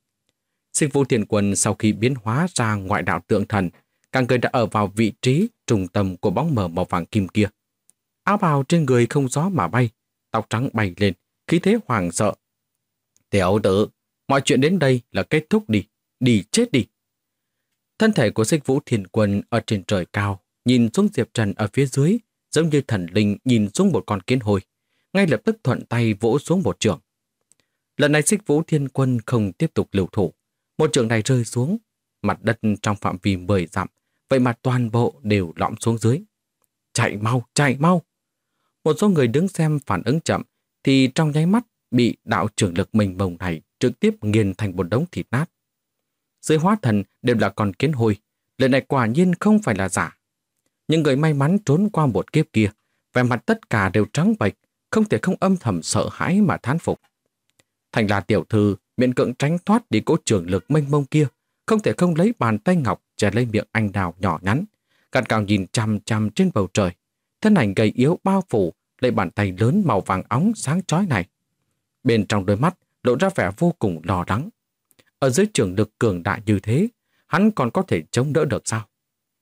Xích Vũ Thiên Quân sau khi biến hóa ra ngoại đạo tượng thần, cả người đã ở vào vị trí trung tâm của bóng mờ màu vàng kim kia. Áo bào trên người không gió mà bay, tóc trắng bay lên, khí thế hoàng sợ. Tiểu tử, mọi chuyện đến đây là kết thúc đi, đi chết đi. Thân thể của Xích Vũ Thiên Quân ở trên trời cao, nhìn xuống Diệp Trần ở phía dưới, giống như thần linh nhìn xuống một con kiến hôi, ngay lập tức thuận tay vỗ xuống một chưởng. Lần này Xích Vũ Thiên Quân không tiếp tục lưu thủ, một chưởng này rơi xuống, mặt đất trong phạm vi 10 dặm, vậy mà toàn bộ đều lõm xuống dưới. Chạy mau, chạy mau! Một số người đứng xem phản ứng chậm, thì trong nháy mắt bị đạo trưởng lực mênh mông này trực tiếp nghiền thành một đống thịt nát. Dưới hóa thần đều là con kiến hôi, lần này quả nhiên không phải là giả. Những người may mắn trốn qua một kiếp kia, vẻ mặt tất cả đều trắng bệch, không thể không âm thầm sợ hãi mà thán phục. Thành là tiểu thư miễn cưỡng tránh thoát đi cỗ trưởng lực mênh mông kia, không thể không lấy bàn tay ngọc chè lấy miệng anh đào nhỏ nhắn, gắt gao nhìn chằm chằm trên bầu trời, thân ảnh gầy yếu bao phủ lấy bàn tay lớn màu vàng óng sáng chói này. Bên trong đôi mắt lộ ra vẻ vô cùng lo lắng. Ở dưới trường lực cường đại như thế, hắn còn có thể chống đỡ được sao?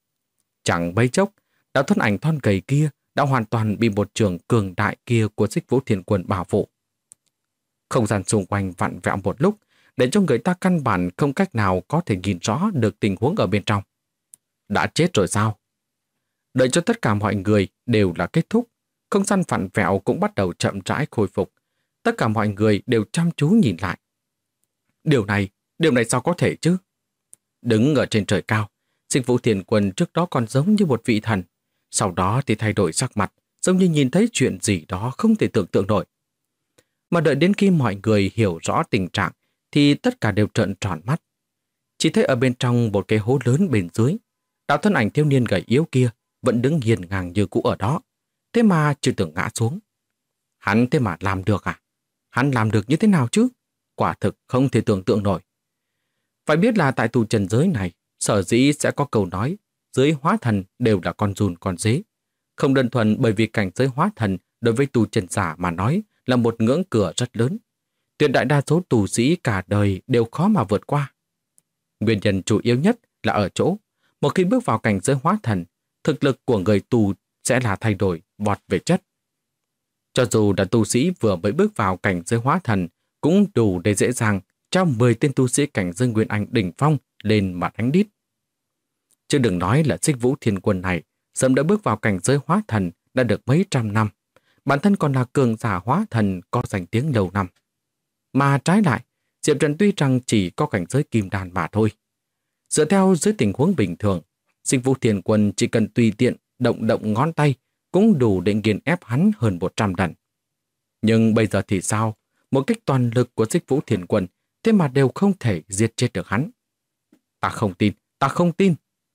Chẳng mấy chốc, đạo thân ảnh thon gầy kia đã hoàn toàn bị một trường cường đại kia của Xích Vũ Thiên Quân bảo hộ. Không gian xung quanh vặn vẹo một lúc, để cho người ta căn bản không cách nào có thể nhìn rõ được tình huống ở bên trong. Đã chết rồi sao? Đợi cho tất cả mọi người đều là kết thúc, không gian vặn vẹo cũng bắt đầu chậm rãi khôi phục. Tất cả mọi người đều chăm chú nhìn lại. Điều này sao có thể chứ? Đứng ở trên trời cao, Xích Vũ Thiên Quân trước đó còn giống như một vị thần, sau đó thì thay đổi sắc mặt, giống như nhìn thấy chuyện gì đó không thể tưởng tượng nổi. Mà đợi đến khi mọi người hiểu rõ tình trạng, thì tất cả đều trợn tròn mắt. Chỉ thấy ở bên trong một cái hố lớn bên dưới, đạo thân ảnh thiếu niên gầy yếu kia vẫn đứng hiền ngang như cũ ở đó, thế mà chưa từng ngã xuống. Hắn thế mà làm được à? Hắn làm được như thế nào chứ? Quả thực không thể tưởng tượng nổi. Phải biết là tại tu trần giới này, sở dĩ sẽ có câu nói giới hóa thần đều là con giun con dế. Không đơn thuần bởi vì cảnh giới hóa thần đối với tu trần giả mà nói là một ngưỡng cửa rất lớn. Tuyệt đại đa số tu sĩ cả đời đều khó mà vượt qua. Nguyên nhân chủ yếu nhất là ở chỗ, một khi bước vào cảnh giới hóa thần, thực lực của người tu sẽ là thay đổi vọt về chất. Cho dù là tu sĩ vừa mới bước vào cảnh giới hóa thần, cũng đủ để dễ dàng trao 10 tên tu sĩ cảnh giới Nguyên Anh đỉnh phong lên mà đánh đít. Chứ đừng nói là Xích Vũ Thiên Quân này sớm đã bước vào cảnh giới hóa thần đã được mấy trăm năm, bản thân còn là cường giả hóa thần có danh tiếng lâu năm. Mà trái lại, Diệp Trần tuy rằng chỉ có cảnh giới kim đan mà thôi. Dựa theo dưới tình huống bình thường, Xích Vũ Thiên Quân chỉ cần tùy tiện động động ngón tay cũng đủ để nghiền ép hắn hơn 100 lần. Nhưng bây giờ thì sao? Một kích toàn lực của Xích Vũ Thiên Quân thế mà đều không thể giết chết được hắn. Ta không tin, ta không tin.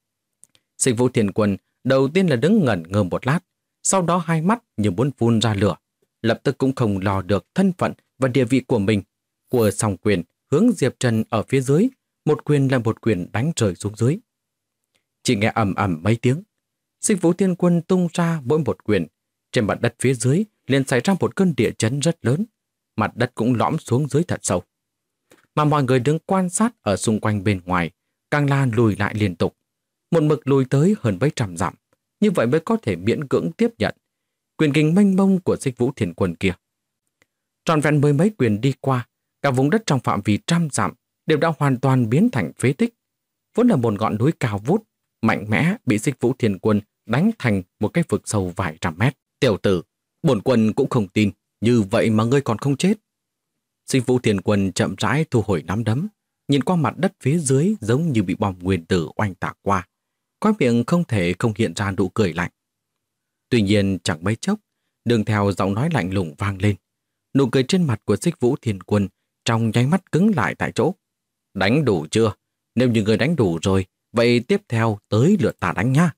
Xích Vũ Thiên Quân đầu tiên là đứng ngẩn ngơ một lát, sau đó hai mắt như muốn phun ra lửa, lập tức cũng không lo được thân phận và địa vị của mình, của song quyền hướng Diệp Trần ở phía dưới, một quyền là một quyền đánh rơi xuống dưới. Chỉ nghe ầm ầm mấy tiếng, Xích Vũ Thiên Quân tung ra mỗi một quyền, trên mặt đất phía dưới liền xảy ra một cơn địa chấn rất lớn, mặt đất cũng lõm xuống dưới thật sâu. Mà mọi người đứng quan sát ở xung quanh bên ngoài, càng la lùi lại liên tục, một mực lùi tới hơn mấy trăm dặm, như vậy mới có thể miễn cưỡng tiếp nhận quyền kình mênh mông của Xích Vũ Thiên Quân kia. Trọn vẹn 10 mấy quyền đi qua, cả vùng đất trong phạm vi trăm dặm đều đã hoàn toàn biến thành phế tích. Vốn là một ngọn núi cao vút, mạnh mẽ bị Xích Vũ Thiên Quân đánh thành một cái vực sâu vài trăm mét. Tiểu tử, bổn quân cũng không tin, như vậy mà ngươi còn không chết. Xích Vũ Thiên Quân chậm rãi thu hồi nắm đấm, nhìn qua mặt đất phía dưới giống như bị bom nguyên tử oanh tạc qua, khóe miệng không thể không hiện ra nụ cười lạnh. Tuy nhiên chẳng mấy chốc, đường theo giọng nói lạnh lùng vang lên, nụ cười trên mặt của Xích Vũ Thiên Quân trong nháy mắt cứng lại tại chỗ. Đánh đủ chưa? Nếu như người đánh đủ rồi, vậy tiếp theo tới lượt ta đánh nhá.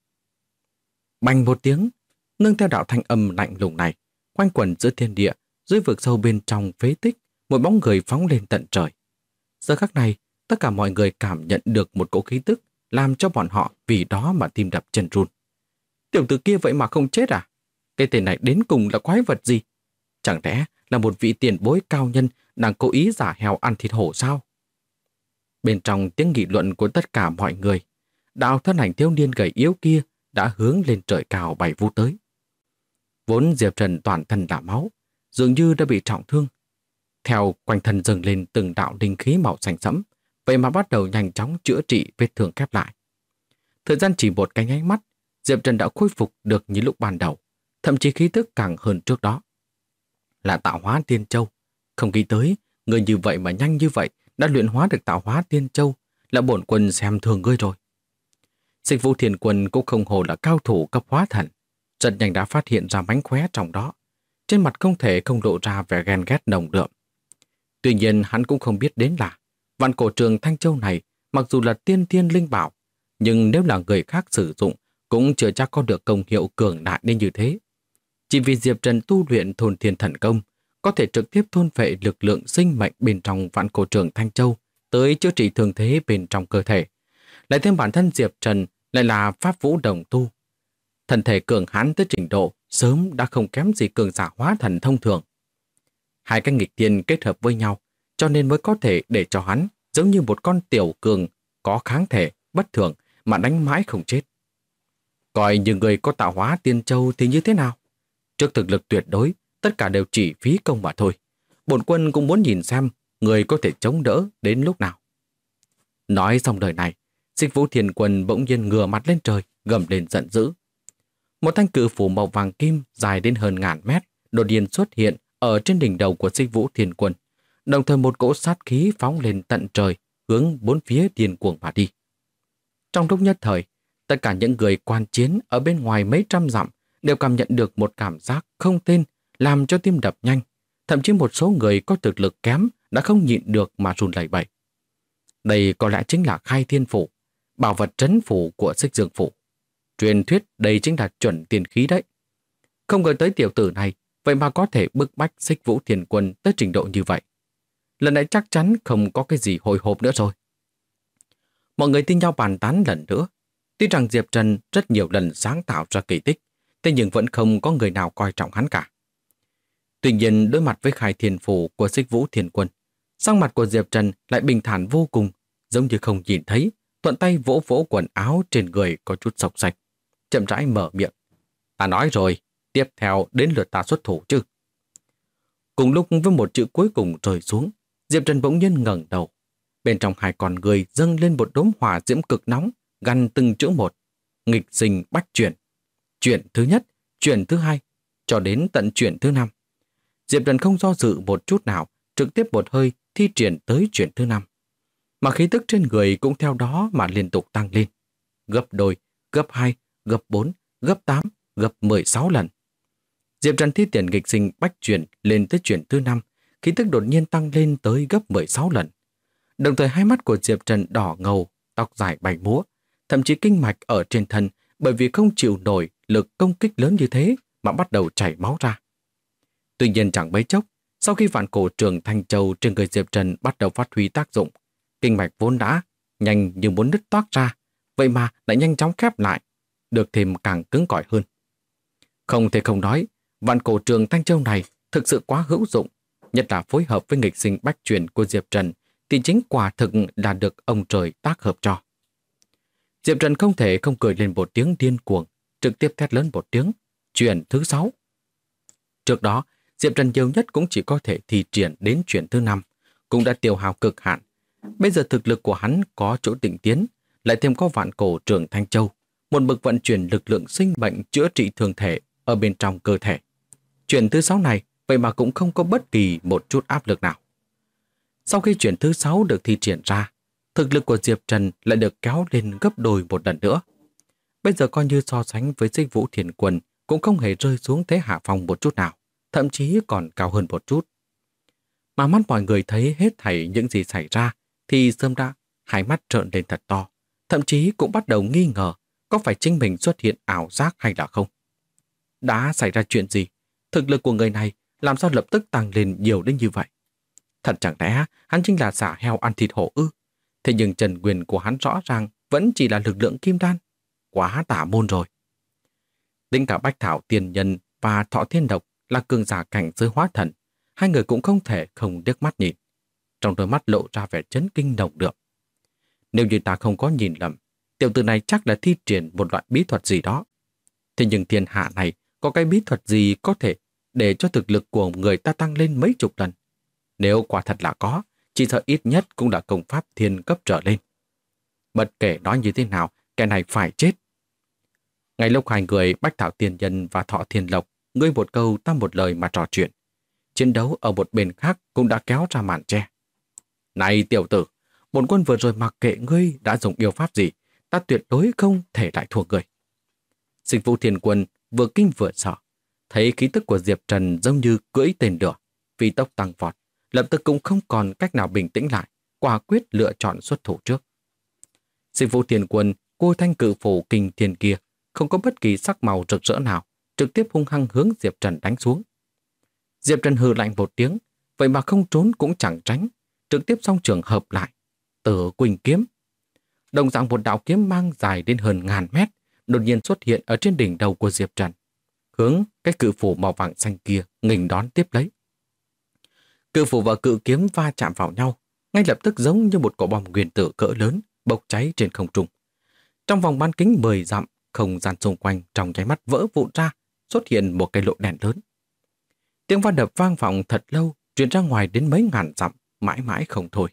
Bành một tiếng, nương theo đạo thanh âm lạnh lùng này, quanh quẩn giữa thiên địa, dưới vực sâu bên trong phế tích, một bóng người phóng lên tận trời. Giờ khắc này, tất cả mọi người cảm nhận được một cỗ khí tức, làm cho bọn họ vì đó mà tim đập chân run. Tiểu tử kia vậy mà không chết à? Cái tên này đến cùng là quái vật gì? Chẳng lẽ là một vị tiền bối cao nhân đang cố ý giả heo ăn thịt hổ sao? Bên trong tiếng nghị luận của tất cả mọi người, đạo thân ảnh thiếu niên gầy yếu kia đã hướng lên trời cao bay vút tới. Vốn Diệp Trần toàn thân là máu, dường như đã bị trọng thương. Theo quanh thân dâng lên từng đạo linh khí màu xanh sẫm, vậy mà bắt đầu nhanh chóng chữa trị vết thương khép lại. Thời gian chỉ một cái nháy mắt, Diệp Trần đã khôi phục được như lúc ban đầu, thậm chí khí tức càng hơn trước đó. Là tạo hóa tiên châu, không nghĩ tới, người như vậy mà nhanh như vậy đã luyện hóa được tạo hóa tiên châu, là bổn quân xem thường ngươi rồi. Dịch Vũ Thiền Quân cũng không hồ là cao thủ cấp hóa thần, rất nhanh đã phát hiện ra mánh khóe trong đó. Trên mặt không thể không lộ ra vẻ ghen ghét nồng đượm. Tuy nhiên hắn cũng không biết đến là vạn cổ trường Thanh Châu này mặc dù là tiên thiên linh bảo, nhưng nếu là người khác sử dụng cũng chưa chắc có được công hiệu cường đại đến như thế. Chỉ vì Diệp Trần tu luyện thôn thiên thần công có thể trực tiếp thôn phệ lực lượng sinh mệnh bên trong vạn cổ trường Thanh Châu tới chữa trị thương thế bên trong cơ thể. Lại thêm bản thân Diệp Trần lại là pháp vũ đồng tu. Thân thể cường hãn tới trình độ sớm đã không kém gì cường giả hóa thần thông thường. Hai cái nghịch thiên kết hợp với nhau, cho nên mới có thể để cho hắn giống như một con tiểu cường có kháng thể bất thường mà đánh mãi không chết. Coi như người có tạo hóa tiên châu thì như thế nào? Trước thực lực tuyệt đối, tất cả đều chỉ phí công mà thôi. Bổn quân cũng muốn nhìn xem người có thể chống đỡ đến lúc nào. Nói xong lời này, Dịch Vũ Thiền Quân bỗng nhiên ngửa mặt lên trời, gầm lên giận dữ. Một thanh cự phủ màu vàng kim dài đến hơn ngàn mét đột nhiên xuất hiện ở trên đỉnh đầu của Dịch Vũ Thiền Quân, đồng thời một cỗ sát khí phóng lên tận trời, hướng bốn phía điên cuồng mà đi. Trong lúc nhất thời, tất cả những người quan chiến ở bên ngoài mấy trăm dặm đều cảm nhận được một cảm giác không tên, làm cho tim đập nhanh. Thậm chí một số người có thực lực kém đã không nhịn được mà run lẩy bẩy. Đây có lẽ chính là Khai Thiên Phủ, bảo vật trấn phủ của Xích Dương Phủ. Truyền thuyết đây chính là chuẩn tiền khí đấy. Không ngờ tới tiểu tử này, vậy mà có thể bức bách Xích Vũ Thiền Quân tới trình độ như vậy. Lần này chắc chắn không có cái gì hồi hộp nữa rồi. Mọi người tin nhau bàn tán lần nữa. Tuy rằng Diệp Trần rất nhiều lần sáng tạo ra kỳ tích, thế nhưng vẫn không có người nào coi trọng hắn cả. Tuy nhiên đối mặt với Khai Thiên Phủ của Xích Vũ Thiền Quân, sắc mặt của Diệp Trần lại bình thản vô cùng, giống như không nhìn thấy, thuận tay vỗ vỗ quần áo trên người có chút xộc xạch, chậm rãi mở miệng. Ta nói rồi, tiếp theo đến lượt ta xuất thủ chứ. Cùng lúc với một chữ cuối cùng rơi xuống, Diệp Trần bỗng nhiên ngẩng đầu. Bên trong hai con người dâng lên một đốm hỏa diễm cực nóng, gằn từng chữ một. Nghịch sinh bách chuyển. Chuyển thứ nhất, chuyển thứ hai, cho đến tận chuyển thứ năm. Diệp Trần không do dự một chút nào, trực tiếp một hơi thi triển tới chuyển thứ năm. Mà khí tức trên người cũng theo đó mà liên tục tăng lên. Gấp đôi, gấp 2, gấp 4, gấp 8, gấp 16 lần. Diệp Trần thi triển nghịch sinh bách chuyển lên tới chuyển thứ 5, khí tức đột nhiên tăng lên tới gấp 16 lần. Đồng thời hai mắt của Diệp Trần đỏ ngầu, tóc dài bay múa, thậm chí kinh mạch ở trên thân bởi vì không chịu nổi lực công kích lớn như thế mà bắt đầu chảy máu ra. Tuy nhiên chẳng mấy chốc, sau khi vạn cổ trường Thanh Châu trên người Diệp Trần bắt đầu phát huy tác dụng, kinh mạch vốn đã nhanh như muốn nứt toác ra, vậy mà lại nhanh chóng khép lại, được thêm càng cứng cỏi hơn. Không thể không nói, vạn cổ trường Thanh Châu này thực sự quá hữu dụng, nhất là phối hợp với nghịch sinh bách chuyển của Diệp Trần, thì chính quả thực là được ông trời tác hợp cho. Diệp Trần không thể không cười lên một tiếng điên cuồng, trực tiếp thét lớn một tiếng, chuyển thứ 6. Trước đó, Diệp Trần nhiều nhất cũng chỉ có thể thi triển đến chuyển thứ 5, cũng đã tiêu hao cực hạn. Bây giờ thực lực của hắn có chỗ tịnh tiến, lại thêm có vạn cổ trường Thanh Châu, một bậc vận chuyển lực lượng sinh mệnh chữa trị thương thể ở bên trong cơ thể. Chuyển thứ 6 này, vậy mà cũng không có bất kỳ một chút áp lực nào. Sau khi chuyển thứ 6 được thi triển ra, thực lực của Diệp Trần lại được kéo lên gấp đôi một lần nữa. Bây giờ coi như so sánh với Dịch Vũ Thiền Quân cũng không hề rơi xuống thế hạ phong một chút nào, thậm chí còn cao hơn một chút. Mà mắt mọi người thấy hết thảy những gì xảy ra thì sớm đã hai mắt trợn lên thật to, thậm chí cũng bắt đầu nghi ngờ có phải chính mình xuất hiện ảo giác hay là không. Đã xảy ra chuyện gì? Thực lực của người này làm sao lập tức tăng lên nhiều đến như vậy? Thật chẳng lẽ hắn chính là xả heo ăn thịt hổ ư? Thế nhưng trần quyền của hắn rõ ràng vẫn chỉ là lực lượng kim đan. Quá tả môn rồi. Tính cả Bách Thảo Tiền Nhân và Thọ Thiên Độc là cường giả cảnh giới hóa thần. Hai người cũng không thể không liếc mắt nhìn. Trong đôi mắt lộ ra vẻ chấn kinh nồng đượm. Nếu như ta không có nhìn lầm, tiểu tử này chắc là thi triển một loại bí thuật gì đó. Thế nhưng thiên hạ này có cái bí thuật gì có thể để cho thực lực của người ta tăng lên mấy chục lần? Nếu quả thật là có, chỉ sợ ít nhất cũng là công pháp thiên cấp trở lên. Bất kể nói như thế nào, kẻ này phải chết. Ngay lúc hai người Bách Thảo Tiền Nhân và Thọ Thiên Lộc ngươi một câu ta một lời mà trò chuyện, chiến đấu ở một bên khác cũng đã kéo ra màn che. Này tiểu tử, bổn quân vừa rồi mặc kệ ngươi đã dùng yêu pháp gì, ta tuyệt đối không thể lại thua ngươi. Dịch Vũ Thiên Quân vừa kinh vừa sợ, thấy khí tức của Diệp Trần giống như cưỡi tên lửa, phi tốc tăng vọt, lập tức cũng không còn cách nào bình tĩnh lại, quả quyết lựa chọn xuất thủ trước. Dịch Vũ Thiên Quân, cô thanh cự phủ kinh thiên kia, không có bất kỳ sắc màu rực rỡ nào, trực tiếp hung hăng hướng Diệp Trần đánh xuống. Diệp Trần hừ lạnh một tiếng, vậy mà không trốn cũng chẳng tránh, trực tiếp song trường hợp lại, Tử Quỳnh kiếm. Đồng dạng một đạo kiếm mang dài đến hơn ngàn mét, đột nhiên xuất hiện ở trên đỉnh đầu của Diệp Trần, hướng cái cự phủ màu vàng xanh kia nghênh đón tiếp lấy. Cự phủ và cự kiếm va chạm vào nhau, ngay lập tức giống như một quả bom nguyên tử cỡ lớn bốc cháy trên không trung. Trong vòng bán kính 10 dặm, không gian xung quanh trong nháy mắt vỡ vụn ra, xuất hiện một cái lỗ đèn lớn. Tiếng va đập vang vọng thật lâu, truyền ra ngoài đến mấy ngàn dặm, mãi mãi không thôi.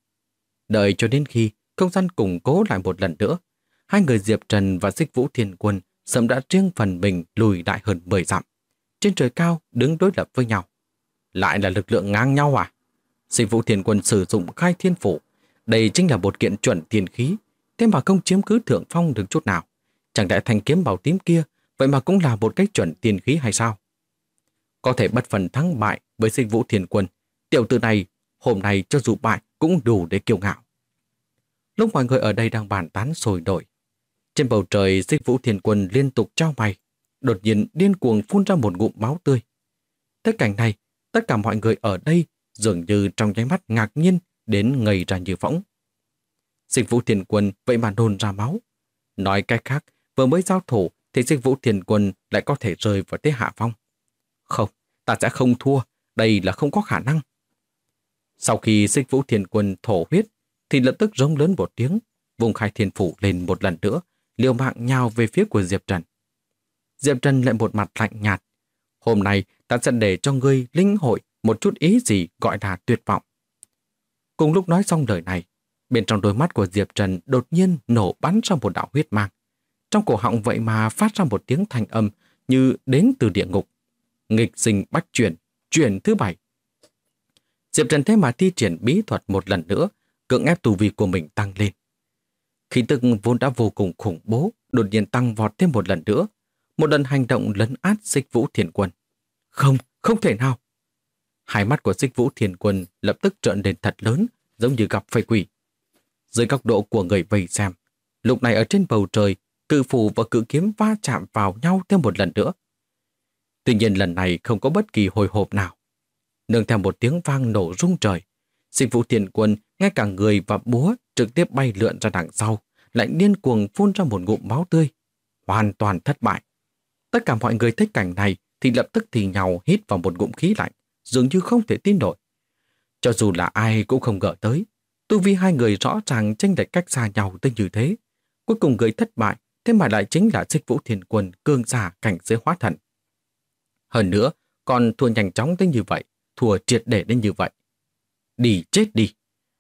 Đợi cho đến khi không gian củng cố lại một lần nữa, hai người Diệp Trần và Dịch Vũ Thiên Quân sớm đã riêng phần mình lùi lại hơn 10 dặm. Trên trời cao đứng đối lập với nhau. Lại là lực lượng ngang nhau à? Dịch Vũ Thiên Quân sử dụng khai thiên phủ. Đây chính là một kiện chuẩn thiên khí, thế mà không chiếm cứ thượng phong được chút nào. Chẳng lẽ thanh kiếm màu tím kia, vậy mà cũng là một cái chuẩn thiên khí hay sao? Có thể bất phần thắng bại với Dịch Vũ Thiên Quân, tiểu tử này hôm nay cho dù bại cũng đủ để kiêu ngạo. Lúc mọi người ở đây đang bàn tán sôi nổi, trên bầu trời Dịch Vũ Thiên Quân liên tục chau mày, đột nhiên điên cuồng phun ra một ngụm máu tươi. Tới cảnh này, tất cả mọi người ở đây dường như trong nháy mắt ngạc nhiên đến ngây ra như phỗng. Dịch Vũ Thiên Quân vậy mà nôn ra máu. Nói cách khác, vừa mới giao thủ thì Dịch Vũ Thiên Quân lại có thể rơi vào thế hạ phong. Không, ta sẽ không thua, đây là không có khả năng. Sau khi Dịch Vũ Thiên Quân thổ huyết thì lập tức rống lớn một tiếng, vùng khai thiên phủ lên một lần nữa, liều mạng nhào về phía của Diệp Trần. Diệp Trần lại một mặt lạnh nhạt. Hôm nay ta sẽ để cho ngươi lĩnh hội một chút ý gì gọi là tuyệt vọng. Cùng lúc nói xong lời này, bên trong đôi mắt của Diệp Trần đột nhiên nổ bắn ra một đạo huyết mang. Trong cổ họng vậy mà phát ra một tiếng thanh âm như đến từ địa ngục. Nghịch sinh bách chuyển, chuyển thứ 7. Diệp Trần thế mà thi triển bí thuật một lần nữa, cưỡng ép tu vi của mình tăng lên. Khí tức vốn đã vô cùng khủng bố, đột nhiên tăng vọt thêm một lần nữa. Một lần hành động lấn át Dịch Vũ Thiên Quân. Không, không thể nào. Hai mắt của Dịch Vũ Thiên Quân lập tức trợn lên thật lớn, giống như gặp phải quỷ. Dưới góc độ của người vây xem, lúc này ở trên bầu trời, cự phủ và cự kiếm va chạm vào nhau thêm một lần nữa. Tuy nhiên lần này không có bất kỳ hồi hộp nào. Nương theo một tiếng vang nổ rung trời, Dịch Vũ Thiên Quân ngay cả người và búa trực tiếp bay lượn ra đằng sau, lại điên cuồng phun ra một ngụm máu tươi. Hoàn toàn thất bại. Tất cả mọi người thấy cảnh này thì lập tức thì nhào hít vào một ngụm khí lạnh, dường như không thể tin nổi. Cho dù là ai cũng không ngờ tới, tu vi hai người rõ ràng chênh lệch cách xa nhau tới như thế. Cuối cùng người thất bại, thế mà lại chính là Dịch Vũ Thiên Quân cương giả cảnh giới hóa thần. Hơn nữa, còn thua nhanh chóng tới như vậy, thua triệt để đến như vậy. Đi chết đi.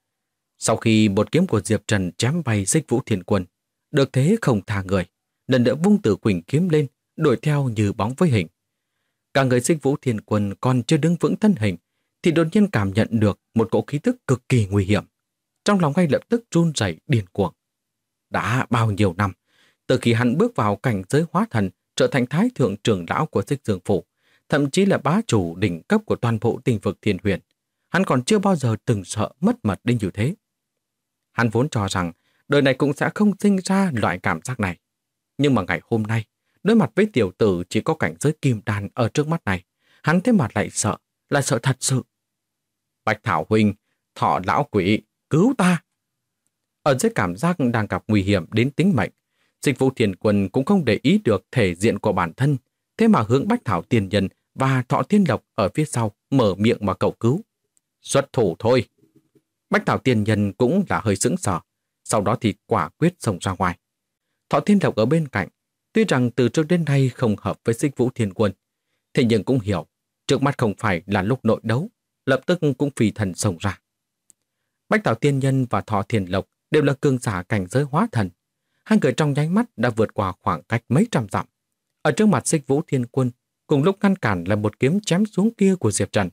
Sau khi một kiếm của Diệp Trần chém bay Dịch Vũ Thiên Quân, được thế không tha người, lần nữa vung Tử Quỳnh kiếm lên, đuổi theo như bóng với hình. Cả người Dịch Vũ Thiên Quân còn chưa đứng vững thân hình, thì đột nhiên cảm nhận được một cỗ khí tức cực kỳ nguy hiểm. Trong lòng ngay lập tức run rẩy điên cuồng. Đã bao nhiêu năm, từ khi hắn bước vào cảnh giới hóa thần, trở thành thái thượng trưởng lão của Xích Dương Phủ, thậm chí là bá chủ đỉnh cấp của toàn bộ tinh vực Thiên Huyền, hắn còn chưa bao giờ từng sợ mất mật đến như thế. Hắn vốn cho rằng đời này cũng sẽ không sinh ra loại cảm giác này. Nhưng mà ngày hôm nay, đối mặt với tiểu tử chỉ có cảnh giới kim đan ở trước mắt này, hắn thế mà lại sợ thật sự. Bạch Thảo huynh, Thọ lão quỷ, cứu ta! Ở dưới cảm giác đang gặp nguy hiểm đến tính mệnh, Dịch Vũ Thiên Quân cũng không để ý được thể diện của bản thân, thế mà hướng Bách Thảo Tiên Nhân và Thọ Thiên Lộc ở phía sau mở miệng mà cầu cứu. Xuất thủ thôi! Bách Thảo Tiên Nhân cũng là hơi sững sờ, sau đó thì quả quyết xông ra ngoài. Thọ Thiên Lộc ở bên cạnh, tuy rằng từ trước đến nay không hợp với Dịch Vũ Thiên Quân, thế nhưng cũng hiểu trước mắt không phải là lúc nội đấu, lập tức cũng phi thần xông ra. Bách Thảo Tiên Nhân và Thọ Thiên Lộc đều là cường giả cảnh giới hóa thần. Hai người trong nháy mắt đã vượt qua khoảng cách mấy trăm dặm. Ở trước mặt Dịch Vũ Thiên Quân, cùng lúc ngăn cản là một kiếm chém xuống kia của Diệp Trần.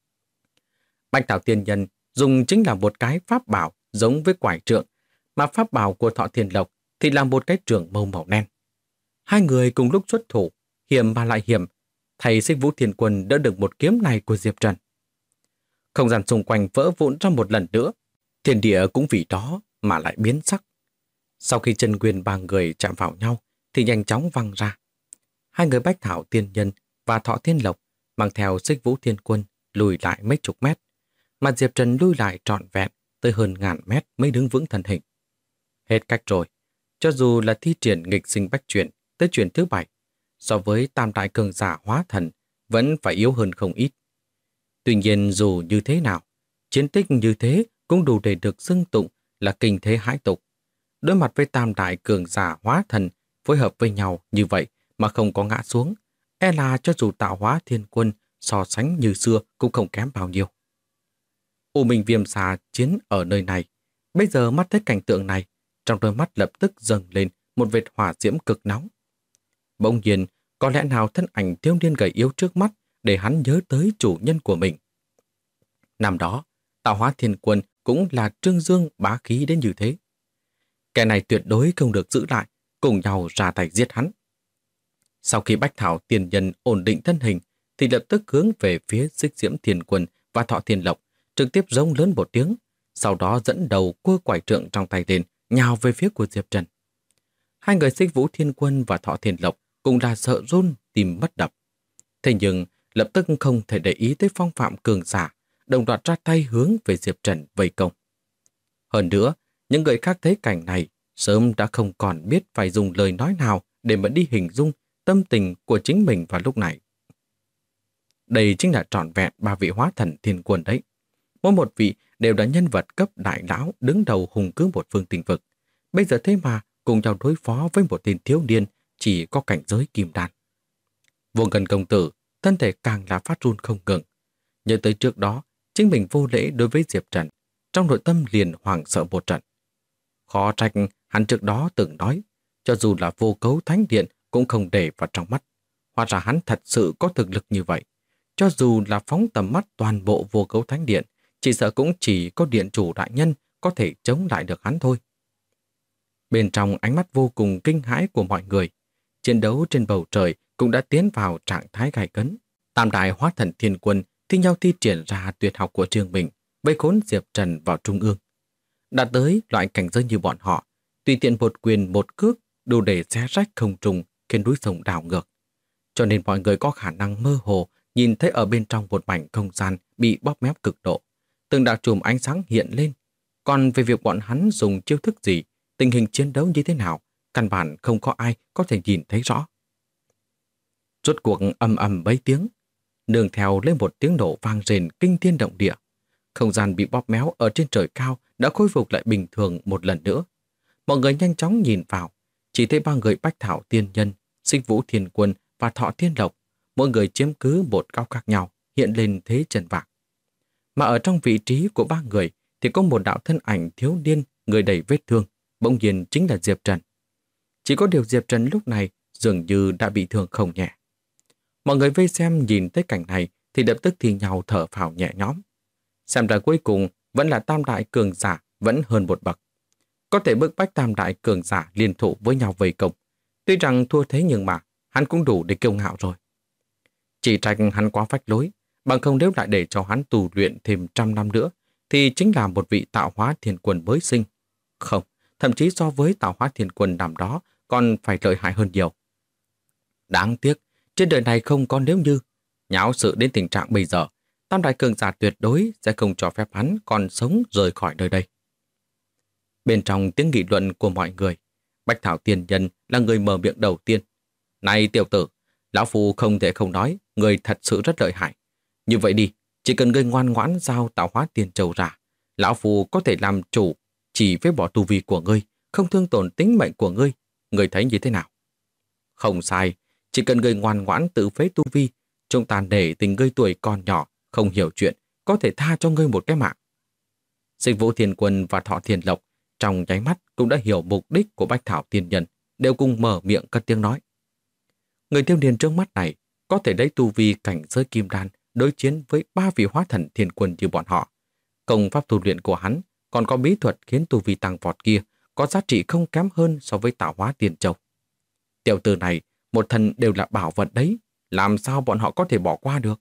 Bách Thảo Tiên Nhân dùng chính là một cái pháp bảo giống với quải trượng, mà pháp bảo của Thọ Thiên Lộc thì là một cái trường mâu màu đen. Hai người cùng lúc xuất thủ, hiểm mà lại hiểm, thầy Dịch Vũ Thiên Quân đỡ được một kiếm này của Diệp Trần. Không gian xung quanh vỡ vụn ra một lần nữa, thiên địa cũng vì đó mà lại biến sắc. Sau khi chân nguyên ba người chạm vào nhau thì nhanh chóng văng ra. Hai người Bách Thảo Tiên Nhân và Thọ Thiên Lộc mang theo Dịch Vũ Thiên Quân lùi lại mấy chục mét, mà Diệp Trần lùi lại trọn vẹn tới hơn ngàn mét mới đứng vững thân hình. Hết cách rồi, cho dù là thi triển nghịch sinh bách chuyển tới chuyển thứ 7, so với tam đại cường giả hóa thần vẫn phải yếu hơn không ít. Tuy nhiên dù như thế nào, chiến tích như thế cũng đủ để được xưng tụng là kinh thế hãi tục. Đối mặt với tam đại cường giả hóa thần phối hợp với nhau như vậy mà không có ngã xuống, e là cho dù Tạo Hóa Thiên Quân so sánh như xưa cũng không kém bao nhiêu. U Minh Viêm Xà chiến ở nơi này, bây giờ mắt thấy cảnh tượng này, trong đôi mắt lập tức dâng lên một vệt hỏa diễm cực nóng. Bỗng nhiên, có lẽ nào thân ảnh thiếu niên gầy yếu trước mắt để hắn nhớ tới chủ nhân của mình. Năm đó, Tạo Hóa Thiên Quân cũng là trương dương bá khí đến như thế. Kẻ này tuyệt đối không được giữ lại, cùng nhau ra tay giết hắn. Sau khi Bách Thảo Tiên Nhân ổn định thân hình, thì lập tức hướng về phía Xích Diễm Thiên Quân và Thọ Thiên Lộc, trực tiếp rống lớn một tiếng, sau đó dẫn đầu cua quải trượng trong tay lên, nhào về phía của Diệp Trần. Hai người Xích Vũ Thiên Quân và Thọ Thiên Lộc cũng là sợ run tìm mất đập. Thế nhưng lập tức không thể để ý tới phong phạm cường giả, đồng loạt ra tay hướng về Diệp Trần vây công. Hơn nữa, những người khác thấy cảnh này sớm đã không còn biết phải dùng lời nói nào để mà đi hình dung tâm tình của chính mình vào lúc này. Đây chính là trọn vẹn 3 vị hóa thần thiên quân đấy. Mỗi một vị đều là nhân vật cấp đại lão đứng đầu hùng cứ một phương tinh vực. Bây giờ thế mà cùng nhau đối phó với một tên thiếu niên chỉ có cảnh giới kim đan. Vô Ngân công tử, thân thể càng là phát run không ngừng. Nhớ tới trước đó, chính mình vô lễ đối với Diệp Trần, trong nội tâm liền hoảng sợ một trận. Khó trách hắn trước đó từng nói, cho dù là Vô Cấu Thánh Điện cũng không để vào trong mắt. Hóa ra hắn thật sự có thực lực như vậy. Cho dù là phóng tầm mắt toàn bộ Vô Cấu Thánh Điện, chỉ sợ cũng chỉ có điện chủ đại nhân có thể chống lại được hắn thôi. Bên trong ánh mắt vô cùng kinh hãi của mọi người, chiến đấu trên bầu trời cũng đã tiến vào trạng thái gay cấn. Tam đại hóa thần thiên quân thi nhau thi triển ra tuyệt học của riêng mình, vây khốn Diệp Trần vào trung ương. Đã tới loại cảnh giới như bọn họ, tùy tiện một quyền một cước đủ để xé rách không trung khiến núi sông đảo ngược. Cho nên mọi người có khả năng mơ hồ nhìn thấy ở bên trong một mảnh không gian bị bóp méo cực độ. Từng đạo chùm ánh sáng hiện lên. Còn về việc bọn hắn dùng chiêu thức gì, tình hình chiến đấu như thế nào, căn bản không có ai có thể nhìn thấy rõ. Rốt cuộc ầm ầm mấy tiếng, nương theo lên một tiếng nổ vang rền kinh thiên động địa. Không gian bị bóp méo ở trên trời cao đã khôi phục lại bình thường một lần nữa. Mọi người nhanh chóng nhìn vào, chỉ thấy 3 người Bách Thảo Tiên Nhân, Xích Vũ Thiên Quân và Thọ Thiên Lộc, mỗi người chiếm cứ một góc khác nhau, hiện lên thế trần vạc. Mà ở trong vị trí của 3 người thì có một đạo thân ảnh thiếu niên, người đầy vết thương, bỗng nhiên chính là Diệp Trần. Chỉ có điều Diệp Trần lúc này dường như đã bị thương không nhẹ. Mọi người vây xem nhìn thấy cảnh này thì lập tức thì nhau thở phào nhẹ nhõm. Xem ra cuối cùng vẫn là tam đại cường giả vẫn hơn một bậc. Có thể bức bách tam đại cường giả liên thủ với nhau vây công. Tuy rằng thua thế nhưng mà hắn cũng đủ để kiêu ngạo rồi. Chỉ trách hắn quá phách lối, Bằng không nếu lại để cho hắn tù luyện thêm 100 năm nữa, thì chính là một vị tạo hóa thiên quân mới sinh. Không, thậm chí so với tạo hóa thiên quân năm đó còn phải lợi hại hơn nhiều. Đáng tiếc, trên đời này không có nếu như. Nháo sự đến tình trạng bây giờ, Tam đại cường giả tuyệt đối sẽ không cho phép hắn còn sống rời khỏi nơi đây. Bên trong tiếng nghị luận của mọi người, Bách Thảo Tiên Nhân là người mở miệng đầu tiên. Này tiểu tử, lão phu không thể không nói, người thật sự rất lợi hại. Như vậy đi, chỉ cần ngươi ngoan ngoãn giao tạo hóa tiên châu ra, lão phu có thể làm chủ, chỉ với bỏ tu vi của ngươi, không thương tổn tính mệnh của ngươi. Ngươi thấy như thế nào? Không sai, chỉ cần ngươi ngoan ngoãn tự phế tu vi, chúng ta để tình ngươi tuổi còn nhỏ, không hiểu chuyện, có thể tha cho ngươi một cái mạng. Sinh Vũ Thiên Quân và Thọ Thiên Lộc trong nháy mắt cũng đã hiểu mục đích của Bách Thảo Tiên Nhân, đều cùng mở miệng cất tiếng nói. Người thiếu niên trước mắt này có thể lấy tu vi cảnh giới kim đan đối chiến với 3 vị hóa thần thiên quân như bọn họ. Công pháp tu luyện của hắn còn có bí thuật khiến tu vi tăng vọt kia có giá trị không kém hơn so với tạo hóa tiên châu. Tiểu tử này, một thần đều là bảo vật đấy, làm sao bọn họ có thể bỏ qua được?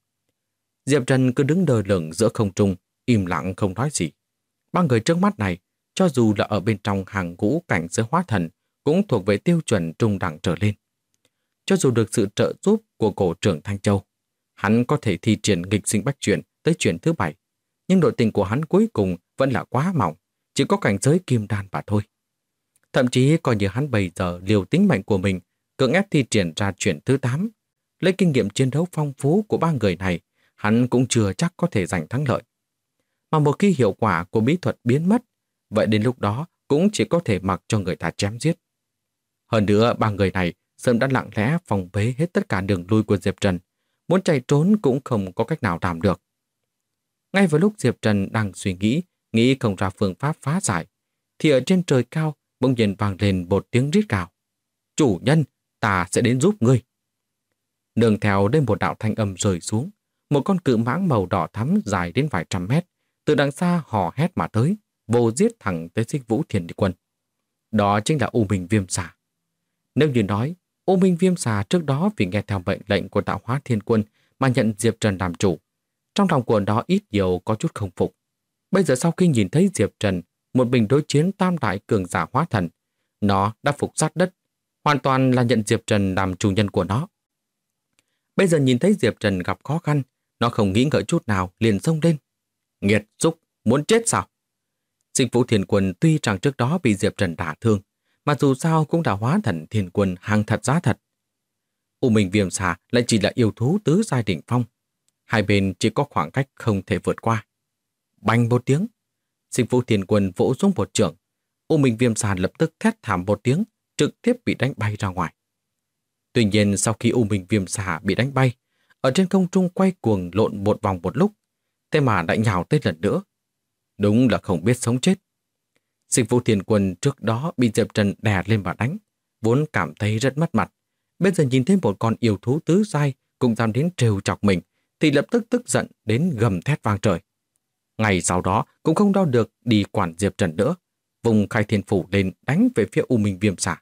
Diệp Trần cứ đứng đờ lửng giữa không trung, im lặng không nói gì. Ba người trước mắt này, cho dù là ở bên trong hàng ngũ cảnh giới hóa thần, cũng thuộc về tiêu chuẩn trung đẳng trở lên. Cho dù được sự trợ giúp của cổ trưởng Thanh Châu, hắn có thể thi triển nghịch sinh bách chuyển tới chuyển thứ 7, nhưng nội tình của hắn cuối cùng vẫn là quá mỏng, chỉ có cảnh giới kim đan mà thôi. Thậm chí coi như hắn bây giờ liều tính mệnh của mình, cưỡng ép thi triển ra chuyển thứ 8, lấy kinh nghiệm chiến đấu phong phú của ba người này, hắn cũng chưa chắc có thể giành thắng lợi. Mà một khi hiệu quả của bí thuật biến mất, vậy đến lúc đó cũng chỉ có thể mặc cho người ta chém giết. Hơn nữa, ba người này sớm đã lặng lẽ phòng bế hết tất cả đường lui của Diệp Trần, muốn chạy trốn cũng không có cách nào làm được. Ngay vào lúc Diệp Trần đang suy nghĩ không ra phương pháp phá giải, thì ở trên trời cao bỗng nhiên vang lên một tiếng rít gào. Chủ nhân, ta sẽ đến giúp ngươi. Nương theo đến một đạo thanh âm rơi xuống, một con cự mãng màu đỏ thắm dài đến vài trăm mét, từ đằng xa hò hét mà tới, vô giết thẳng tới Xích Vũ Thiên Quân. Đó chính là U Minh Viêm Xà. Nếu như nói, U Minh Viêm Xà trước đó vì nghe theo mệnh lệnh của tạo hóa thiên quân mà nhận Diệp Trần làm chủ, trong lòng của nó ít nhiều có chút không phục. Bây giờ sau khi nhìn thấy Diệp Trần một mình đối chiến tam đại cường giả hóa thần, nó đã phục sát đất, hoàn toàn là nhận Diệp Trần làm chủ nhân của nó. Bây giờ nhìn thấy Diệp Trần gặp khó khăn, nó không nghĩ ngợi chút nào liền xông lên. Nghiệt xúc, muốn chết sao? Xích Vũ Thiên Quân tuy rằng trước đó bị Diệp Trần đả thương, mà dù sao cũng đã hóa thần thiên quân hàng thật giá thật. U Minh Viêm Xà lại chỉ là yêu thú tứ giai đỉnh phong. Hai bên chỉ có khoảng cách không thể vượt qua. Bành một tiếng, Xích Vũ Thiên Quân vỗ xuống một chưởng. U Minh Viêm Xà lập tức thét thảm một tiếng, trực tiếp bị đánh bay ra ngoài. Tuy nhiên sau khi U Minh Viêm Xà bị đánh bay, ở trên không trung quay cuồng lộn một vòng một lúc, thế mà lại nhào tới lần nữa. Đúng là không biết sống chết. Xích Vũ Thiên Quân trước đó bị Diệp Trần đè lên và đánh, vốn cảm thấy rất mất mặt. Bây giờ nhìn thấy một con yêu thú tứ giai cũng dám đến trêu chọc mình, thì lập tức tức giận đến gầm thét vang trời. Ngày sau đó cũng không đo được đi quản Diệp Trần nữa, vùng khai thiên phủ lên đánh về phía U Minh Viêm Xà.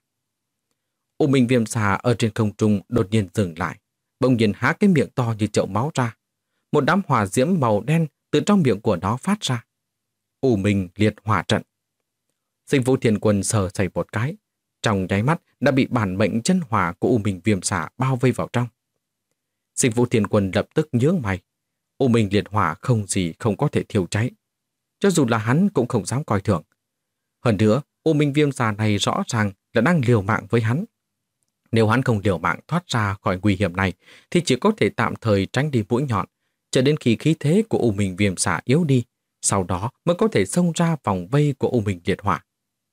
U Minh Viêm Xà ở trên không trung đột nhiên dừng lại, bỗng nhiên há cái miệng to như chậu máu ra. Một đám hỏa diễm màu đen từ trong miệng của nó phát ra. U Minh liệt hỏa trận. Xích Vũ Thiên Quân sờ sẩy một cái, trong nháy mắt đã bị bản mệnh chân hỏa của U Minh Viêm Xà bao vây vào trong. Xích Vũ Thiên Quân lập tức nhướng mày. U Minh liệt hỏa không gì không có thể thiêu cháy. Cho dù là hắn cũng không dám coi thường. Hơn nữa, U Minh Viêm Xà này rõ ràng là đang liều mạng với hắn. Nếu hắn không liều mạng thoát ra khỏi nguy hiểm này, thì chỉ có thể tạm thời tránh đi mũi nhọn, cho đến khi khí thế của U Minh Viêm Xà yếu đi, sau đó mới có thể xông ra vòng vây của U Minh liệt hỏa.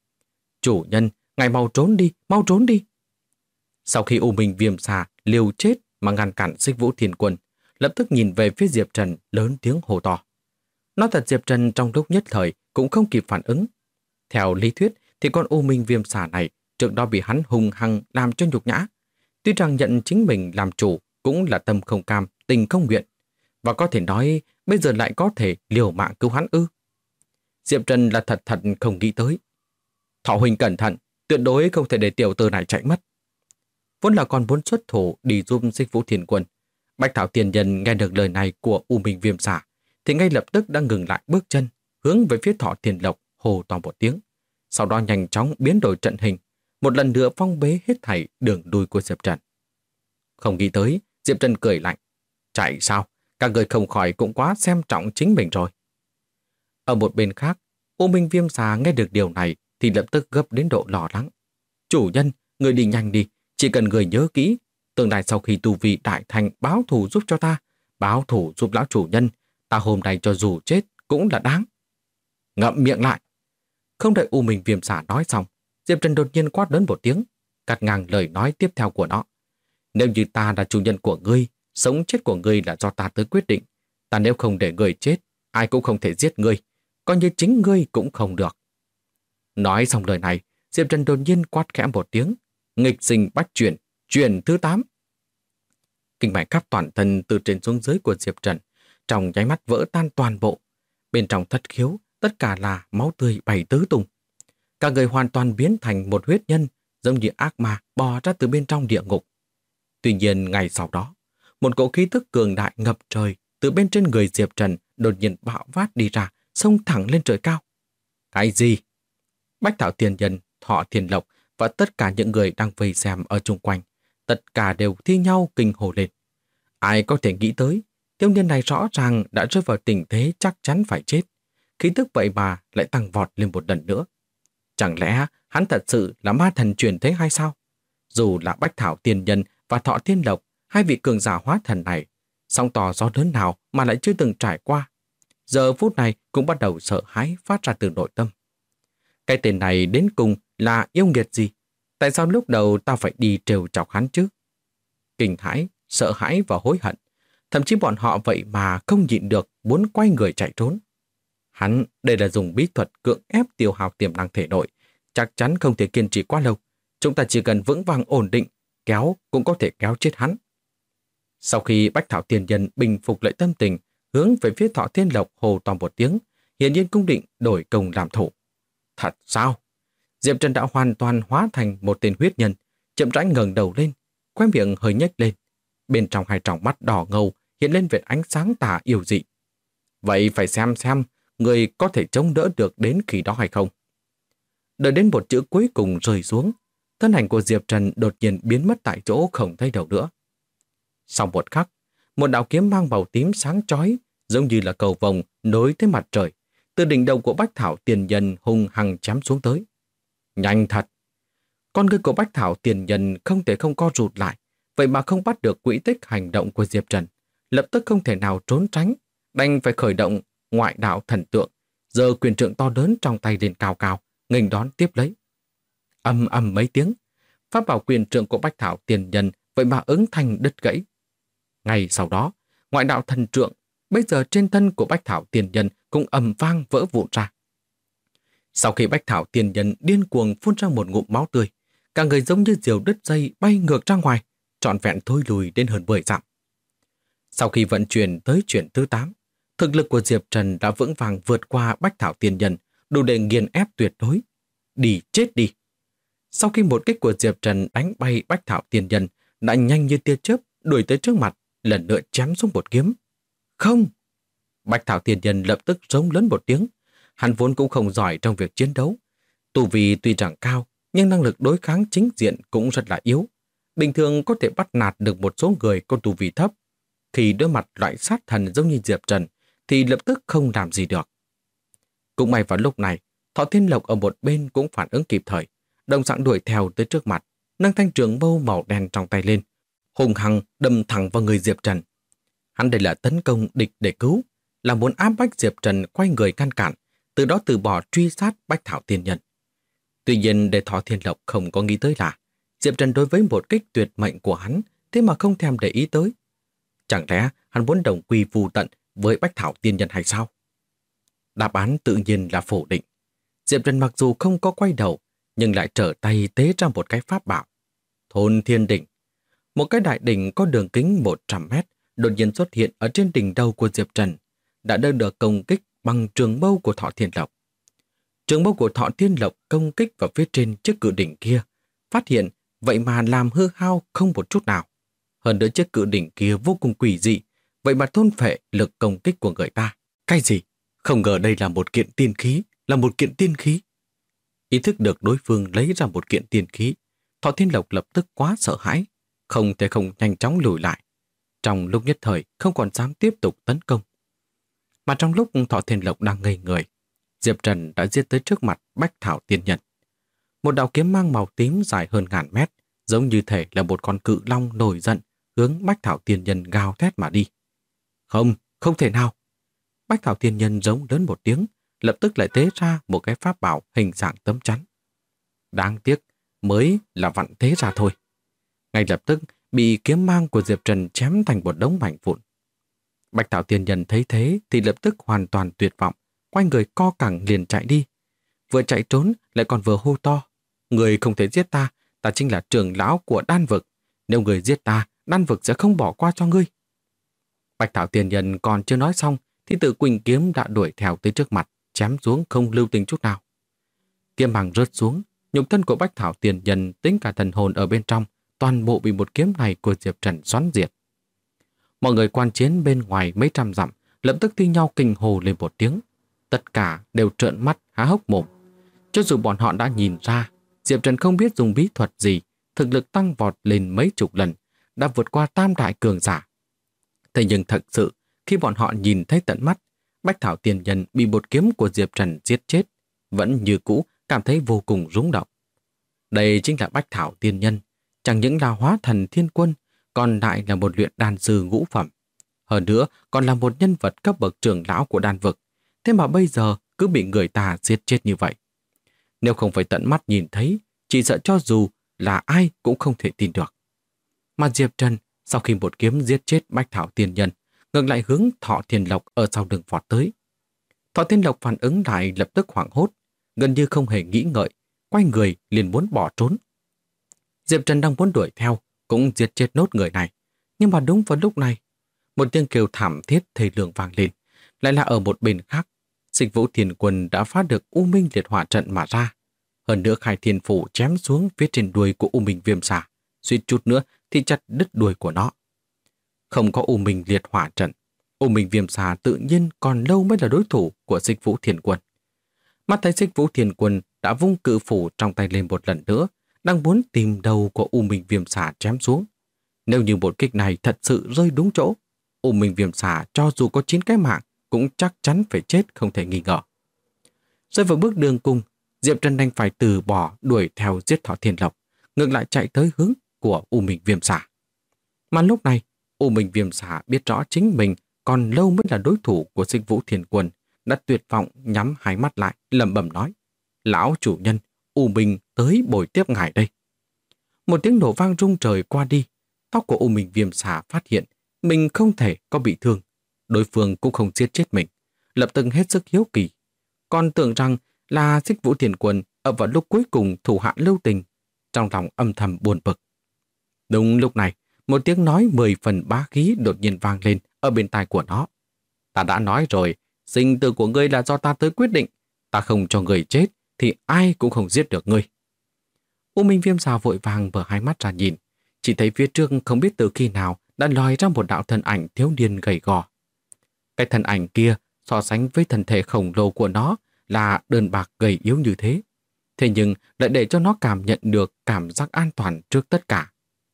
Chủ nhân, ngài mau trốn đi, mau trốn đi. Sau khi U Minh Viêm Xà liều chết mà ngăn cản Xích Vũ Thiên Quân, lập tức nhìn về phía Diệp Trần lớn tiếng hô to. Nói thật, Diệp Trần trong lúc nhất thời cũng không kịp phản ứng. Theo lý thuyết thì con U Minh Viêm Xà này trước đó bị hắn hung hăng làm cho nhục nhã. Tuy rằng nhận chính mình làm chủ cũng là tâm không cam, tình không nguyện. Và có thể nói bây giờ lại có thể liều mạng cứu hắn ư. Diệp Trần là thật không nghĩ tới. Thọ huynh cẩn thận, tuyệt đối không thể để tiểu tử này chạy mất. Vốn là còn muốn xuất thủ đi giúp Xích Vũ Thiên Quân. Bách Thảo Tiền Nhân nghe được lời này của U Minh Viêm Xà thì ngay lập tức đã ngừng lại bước chân, hướng về phía Thọ Thiên Lộc hô to một tiếng. Sau đó nhanh chóng biến đổi trận hình, một lần nữa phong bế hết thảy đường lui của Diệp Trần. Không nghĩ tới, Diệp Trần cười lạnh. Chạy sao? Các người không khỏi cũng quá xem trọng chính mình rồi. Ở một bên khác, U Minh Viêm Xà nghe được điều này thì lập tức gấp đến độ lo lắng. Chủ nhân, người đi nhanh đi, chỉ cần người nhớ kỹ, tương lai sau khi tu vi đại thành báo thù giúp cho ta, báo thù giúp lão chủ nhân, ta hôm nay cho dù chết cũng là đáng. Ngậm miệng lại. Không đợi U Minh Viêm Xà nói xong, Diệp Trần đột nhiên quát lớn một tiếng, cắt ngang lời nói tiếp theo của nó. Nếu như ta là chủ nhân của ngươi, sống chết của ngươi là do ta tới quyết định. Ta nếu không để ngươi chết, ai cũng không thể giết ngươi, coi như chính ngươi cũng không được. Nói xong lời này, Diệp Trần đột nhiên quát khẽ một tiếng, nghịch sinh bách chuyển, chuyển thứ 8. Kinh mạch khắp toàn thân từ trên xuống dưới của Diệp Trần, trong nháy mắt vỡ tan toàn bộ. Bên trong thất khiếu, tất cả là máu tươi bay tứ tung. Cả người hoàn toàn biến thành một huyết nhân, giống như ác ma bò ra từ bên trong địa ngục. Tuy nhiên, ngày sau đó, một cỗ khí tức cường đại ngập trời từ bên trên người Diệp Trần đột nhiên bạo phát đi ra, xông thẳng lên trời cao. Cái gì? Bách Thảo Tiền Nhân, Thọ Thiên Lộc và tất cả những người đang vây xem ở chung quanh, tất cả đều thi nhau kinh hô lên. Ai có thể nghĩ tới, thiếu niên này rõ ràng đã rơi vào tình thế chắc chắn phải chết. Khí tức vậy mà lại tăng vọt lên một lần nữa. Chẳng lẽ hắn thật sự là ma thần chuyển thế hay sao? Dù là Bách Thảo Tiền Nhân và Thọ Thiên Lộc, hai vị cường giả hóa thần này, sóng to gió lớn nào mà lại chưa từng trải qua, giờ phút này cũng bắt đầu sợ hãi phát ra từ nội tâm. Cái tên này đến cùng là yêu nghiệt gì? Tại sao lúc đầu tao phải đi trêu chọc hắn chứ? Kinh hãi, sợ hãi và hối hận. Thậm chí bọn họ vậy mà không nhịn được muốn quay người chạy trốn. Hắn đây là dùng bí thuật cưỡng ép tiêu hao tiềm năng thể nội, chắc chắn không thể kiên trì quá lâu. Chúng ta chỉ cần vững vàng ổn định, kéo cũng có thể kéo chết hắn. Sau khi Bách Thảo Tiền Nhân bình phục lại tâm tình, hướng về phía Thọ Thiên Lộc hô to một tiếng, hiển nhiên cũng định đổi công làm thủ. Thật sao? Diệp Trần đã hoàn toàn hóa thành một tên huyết nhân, chậm rãi ngẩng đầu lên, khóe miệng hơi nhếch lên. Bên trong hai tròng mắt đỏ ngầu hiện lên vệt ánh sáng tà yêu dị. Vậy phải xem người có thể chống đỡ được đến khi đó hay không. Đợi đến một chữ cuối cùng rơi xuống, thân ảnh của Diệp Trần đột nhiên biến mất tại chỗ không thấy đâu nữa. Sau một khắc, một đạo kiếm mang màu tím sáng chói, giống như là cầu vồng nối tới mặt trời, từ đỉnh đầu của Bách Thảo Tiền Nhân hung hăng chém xuống tới. Nhanh thật! Con ngươi của Bách Thảo Tiền Nhân không thể không co rụt lại, vậy mà không bắt được quỹ tích hành động của Diệp Trần, lập tức không thể nào trốn tránh, đành phải khởi động ngoại đạo thần tượng, giơ quyền trượng to lớn trong tay lên cao cao, nghênh đón tiếp lấy. Ầm ầm mấy tiếng, pháp bảo quyền trượng của Bách Thảo Tiền Nhân vậy mà ứng thành đứt gãy. Ngay sau đó, ngoại đạo thần trượng bây giờ trên thân của Bách Thảo Tiền Nhân cũng ầm vang vỡ vụn ra. Sau khi Bách Thảo Tiền Nhân điên cuồng phun ra một ngụm máu tươi, cả người giống như diều đứt dây bay ngược ra ngoài, trọn vẹn thôi lùi đến hơn 10 dặm. Sau khi vận chuyển tới chuyển thứ 8, thực lực của Diệp Trần đã vững vàng vượt qua Bách Thảo Tiền Nhân, đủ để nghiền ép tuyệt đối. Đi chết đi! Sau khi một kích của Diệp Trần đánh bay Bách Thảo Tiền Nhân đã nhanh như tia chớp đuổi tới trước mặt, lần nữa chém xuống một kiếm. Không! Bách Thảo Tiền Nhân lập tức rống lớn một tiếng. Hắn vốn cũng không giỏi trong việc chiến đấu. Tu vi tuy chẳng cao, nhưng năng lực đối kháng chính diện cũng rất là yếu. Bình thường có thể bắt nạt được một số người có tu vi thấp. Khi đối mặt loại sát thần giống như Diệp Trần, thì lập tức không làm gì được. Cũng may vào lúc này, Thọ Thiên Lộc ở một bên cũng phản ứng kịp thời, đồng dạng đuổi theo tới trước mặt, nâng thanh trường mâu màu đen trong tay lên, hùng hăng đâm thẳng vào người Diệp Trần. Hắn đây là tấn công địch để cứu, là muốn áp bách Diệp Trần quay người ngăn cản, từ đó từ bỏ truy sát Bách Thảo Tiên Nhân. Tuy nhiên, để Thọ Thiên Lộc không có nghĩ tới là Diệp Trần đối với một kích tuyệt mệnh của hắn thế mà không thèm để ý tới. Chẳng lẽ hắn muốn đồng quy vu tận với Bách Thảo Tiên Nhân hay sao? Đáp án tự nhiên là phủ định. Diệp Trần mặc dù không có quay đầu, nhưng lại trở tay tế ra một cái pháp bảo. Thôn Thiên Đỉnh. Một cái đại đỉnh có đường kính 100 mét đột nhiên xuất hiện ở trên đỉnh đầu của Diệp Trần, đã đỡ được công kích bằng trường mâu của Thọ Thiên Lộc. Trường mâu của Thọ Thiên Lộc công kích vào phía trên chiếc cự đỉnh kia, phát hiện vậy mà làm hư hao không một chút nào. Hơn nữa chiếc cự đỉnh kia vô cùng quỷ dị, vậy mà thôn phệ lực công kích của người ta. Cái gì? Không ngờ đây là một kiện tiên khí, là một kiện tiên khí. Ý thức được đối phương lấy ra một kiện tiên khí, Thọ Thiên Lộc lập tức quá sợ hãi, không thể không nhanh chóng lùi lại. Trong lúc nhất thời không còn dám tiếp tục tấn công. Mà trong lúc Thọ Thiên Lộc đang ngây người, Diệp Trần đã giết tới trước mặt Bách Thảo Tiên Nhân. Một đạo kiếm mang màu tím dài hơn ngàn mét, giống như thể là một con cự long nổi giận, hướng Bách Thảo Tiên Nhân gào thét mà đi. Không, không thể nào. Bách Thảo Tiên Nhân giống lớn một tiếng, lập tức lại tế ra một cái pháp bảo hình dạng tấm chắn. Đáng tiếc, mới là vặn thế ra thôi. Ngay lập tức bị kiếm mang của Diệp Trần chém thành một đống mảnh vụn. Bạch Thảo Tiên Nhân thấy thế thì lập tức hoàn toàn tuyệt vọng, quay người co cẳng liền chạy đi. Vừa chạy trốn lại còn vừa hô to. Người không thể giết ta, ta chính là trưởng lão của đan vực. Nếu người giết ta, đan vực sẽ không bỏ qua cho ngươi. Bạch Thảo Tiên Nhân còn chưa nói xong thì Tử Quỳnh kiếm đã đuổi theo tới trước mặt, chém xuống không lưu tình chút nào. Kiếm bằng rớt xuống, nhục thân của Bách Thảo Tiên Nhân tính cả thần hồn ở bên trong, toàn bộ bị một kiếm này của Diệp Trần xoắn diệt. Mọi người quan chiến bên ngoài mấy trăm dặm lập tức thi nhau kinh hồ lên một tiếng. Tất cả đều trợn mắt há hốc mồm. Cho dù bọn họ đã nhìn ra Diệp Trần không biết dùng bí thuật gì, thực lực tăng vọt lên mấy chục lần, đã vượt qua tam đại cường giả. Thế nhưng thật sự, khi bọn họ nhìn thấy tận mắt, Bách Thảo Tiên Nhân bị một kiếm của Diệp Trần giết chết, vẫn như cũ cảm thấy vô cùng rung động. Đây chính là Bách Thảo Tiên Nhân, chẳng những là hóa thần thiên quân, còn lại là một luyện đan sư ngũ phẩm. Hơn nữa, còn là một nhân vật cấp bậc trưởng lão của đan vực. Thế mà bây giờ cứ bị người ta giết chết như vậy. Nếu không phải tận mắt nhìn thấy, chỉ sợ cho dù là ai cũng không thể tin được. Mà Diệp Trần, sau khi một kiếm giết chết Bách Thảo Tiên Nhân, ngược lại hướng Thọ Thiên Lộc ở sau đường vọt tới. Thọ Thiên Lộc phản ứng lại lập tức hoảng hốt, gần như không hề nghĩ ngợi, quay người liền muốn bỏ trốn. Diệp Trần đang muốn đuổi theo, cũng giết chết nốt người này. Nhưng mà đúng vào lúc này, một tiếng kêu thảm thiết thê lương vang lên, lại là ở một bên khác. Dịch Vũ Thiên Quân đã phá được U Minh Liệt Hỏa trận mà ra. Hơn nữa Khai Thiên Phủ chém xuống phía trên đuôi của U Minh Viêm Xà, suýt chút nữa thì chặt đứt đuôi của nó. Không có U Minh Liệt Hỏa trận, U Minh Viêm Xà tự nhiên còn lâu mới là đối thủ của Dịch Vũ Thiên Quân. Mắt thấy Dịch Vũ Thiên Quân đã vung cự phủ trong tay lên một lần nữa, đang muốn tìm đầu của U Minh Viêm Xà chém xuống. Nếu như một kích này thật sự rơi đúng chỗ, U Minh Viêm Xà cho dù có 9 cái mạng cũng chắc chắn phải chết không thể nghi ngờ. Rơi vào bước đường cùng, Diệp Trần đành phải từ bỏ đuổi theo giết Thọ Thiên Lộc, ngược lại chạy tới hướng của U Minh Viêm Xà. Mà lúc này, U Minh Viêm Xà biết rõ chính mình còn lâu mới là đối thủ của Dịch Vũ Thiên Quân, đã tuyệt vọng nhắm hai mắt lại, lẩm bẩm nói: "Lão chủ nhân, U Minh tới bồi tiếp ngài đây." Một tiếng nổ vang rung trời qua đi, tóc của U Minh Viêm Xà phát hiện mình không thể có bị thương. Đối phương cũng không giết chết mình, lập tức hết sức hiếu kỳ. Còn tưởng rằng là Dịch Vũ Thiên Quân ở vào lúc cuối cùng thủ hạ lưu tình, trong lòng âm thầm buồn bực. Đúng lúc này, một tiếng nói 10 phần bá khí đột nhiên vang lên ở bên tai của nó. "Ta đã nói rồi, sinh tử của ngươi là do ta tới quyết định. Ta không cho người chết thì ai cũng không giết được ngươi." U Minh Viêm Xà vội vàng mở hai mắt ra nhìn, chỉ thấy phía trước không biết từ khi nào đã lòi ra một đạo thân ảnh thiếu niên gầy gò. Cái thân ảnh kia so sánh với thân thể khổng lồ của nó là đơn bạc gầy yếu như thế. Thế nhưng lại để cho nó cảm nhận được cảm giác an toàn trước tất cả.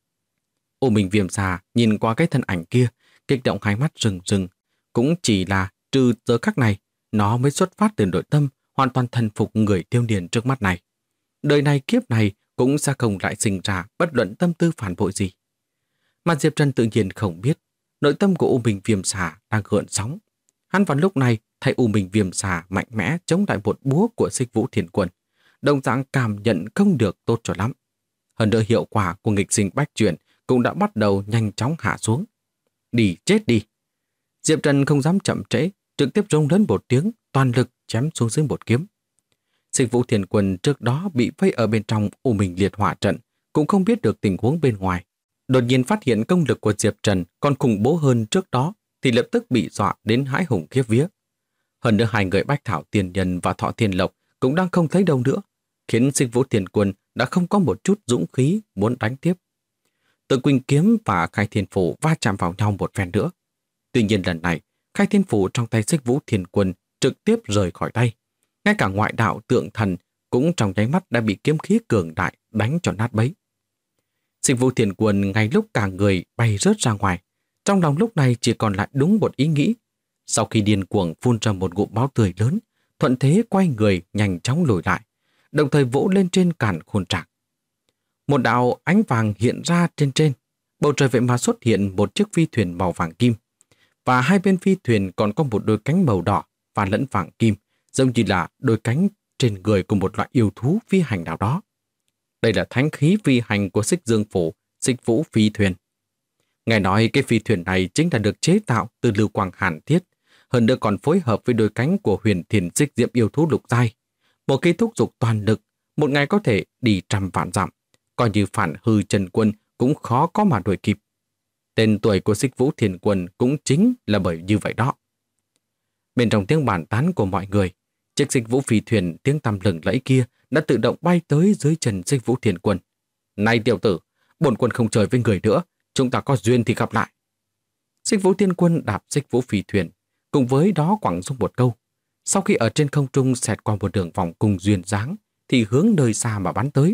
U Minh Viêm Xà nhìn qua cái thân ảnh kia, kích động hai mắt rừng rừng. Cũng chỉ là trừ giờ khắc này, nó mới xuất phát từ nội tâm hoàn toàn thần phục người thiếu niên trước mắt này. Đời này kiếp này cũng sẽ không lại sinh ra bất luận tâm tư phản bội gì. Mà Diệp Trần tự nhiên không biết, nội tâm của U Minh Viêm Xà đang gợn sóng. Hắn vào lúc này thấy U Minh Viêm Xà mạnh mẽ chống lại một búa của Dịch Vũ Thiên Quân, đồng dạng cảm nhận không được tốt cho lắm. Hơn nữa hiệu quả của nghịch sinh bách chuyển cũng đã bắt đầu nhanh chóng hạ xuống. Đi chết đi! Diệp Trần không dám chậm trễ, trực tiếp rung lớn một tiếng, toàn lực chém xuống dưới một kiếm. Dịch Vũ Thiên Quân trước đó bị vây ở bên trong U Minh Liệt Hỏa trận, cũng không biết được tình huống bên ngoài. Đột nhiên phát hiện công lực của Diệp Trần còn khủng bố hơn trước đó, thì lập tức bị dọa đến hãi hùng khiếp vía. Hơn nữa hai người Bách Thảo Tiên Nhân và Thọ Thiên Lộc cũng đang không thấy đâu nữa, khiến Dịch Vũ Thiên Quân đã không có một chút dũng khí muốn đánh tiếp. Tự Quỳnh kiếm và Khai Thiên Phủ va chạm vào nhau một phen nữa. Tuy nhiên lần này, Khai Thiên Phủ trong tay Xích Vũ Thiên Quân trực tiếp rời khỏi tay. Ngay cả ngoại đạo tượng thần cũng trong nháy mắt đã bị kiếm khí cường đại đánh cho nát bấy. Xích Vũ Thiên Quân ngay lúc cả người bay rớt ra ngoài, trong lòng lúc này chỉ còn lại đúng một ý nghĩ. Sau khi điên cuồng phun ra một ngụm máu tươi lớn, thuận thế quay người nhanh chóng lùi lại, đồng thời vỗ lên trên cản khôn trạc. Một đạo ánh vàng hiện ra trên, bầu trời vậy mà xuất hiện một chiếc phi thuyền màu vàng kim, và hai bên phi thuyền còn có một đôi cánh màu đỏ và lẫn vàng kim, giống như là đôi cánh trên người của một loại yêu thú phi hành nào đó. Đây là thánh khí phi hành của Xích Dương Phủ, Xích Vũ Phi Thuyền. Nghe nói cái phi thuyền này chính là được chế tạo từ lưu quang hàn thiết, hơn nữa còn phối hợp với đôi cánh của Huyền Thiền Xích Diệm yêu thú lục giai. Một khi thúc giục toàn lực, một ngày có thể đi trăm vạn dặm, coi như phản hư Trần Quân cũng khó có mà đuổi kịp. Tên tuổi của Xích Vũ Thiên Quân cũng chính là bởi như vậy đó. Bên trong tiếng bàn tán của mọi người, chiếc Xích Vũ Phi Thuyền tiếng tăm lừng lẫy kia đã tự động bay tới dưới chân Xích Vũ Thiên Quân. Này tiểu tử, bổn quân không chơi với người nữa, chúng ta có duyên thì gặp lại. Xích Vũ Thiên Quân đạp Xích Vũ Phi Thuyền, cùng với đó quẳng xuống một câu. Sau khi ở trên không trung xẹt qua một đường vòng cung duyên dáng, thì hướng nơi xa mà bắn tới.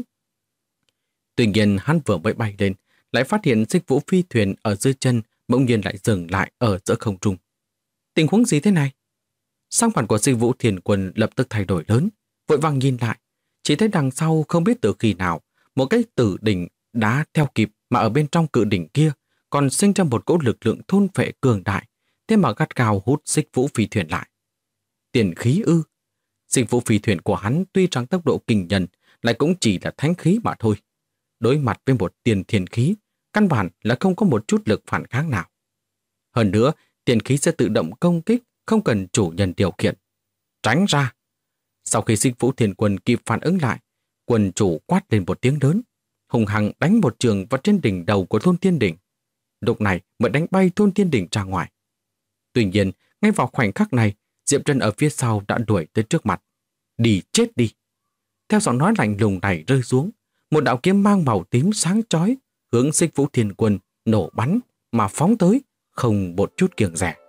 Tuy nhiên hắn vừa mới bay lên, lại phát hiện Xích Vũ Phi Thuyền ở dưới chân bỗng nhiên lại dừng lại ở giữa không trung. Tình huống gì thế này? Sắc mặt của Xích Vũ Thiên Quân lập tức thay đổi lớn, vội vàng nhìn lại, chỉ thấy đằng sau không biết từ khi nào, một cái tử đỉnh đã theo kịp, mà ở bên trong cự đỉnh kia còn sinh ra một cỗ lực lượng thôn phệ cường đại, thế mà gắt gao hút Xích Vũ Phi Thuyền lại. Tiền khí ư? Xích Vũ Phi Thuyền của hắn tuy rằng tốc độ kinh nhân, lại cũng chỉ là thánh khí mà thôi. Đối mặt với một tiền thiên khí, căn bản là không có một chút lực phản kháng nào. Hơn nữa, tiền khí sẽ tự động công kích, không cần chủ nhân điều khiển. Tránh ra! Sau khi Xích Vũ Thiên Quân kịp phản ứng lại, quân chủ quát lên một tiếng lớn, hùng hăng đánh một trường vào trên đỉnh đầu của Thôn Thiên Đỉnh. Lúc này mới đánh bay Thôn Thiên Đỉnh ra ngoài. Tuy nhiên, ngay vào khoảnh khắc này, Diệp Trần ở phía sau đã đuổi tới trước mặt. Đi chết đi! Theo giọng nói lạnh lùng này rơi xuống, một đạo kiếm mang màu tím sáng chói hướng Xích Vũ Thiên Quân nổ bắn mà phóng tới, không một chút kiêng dè.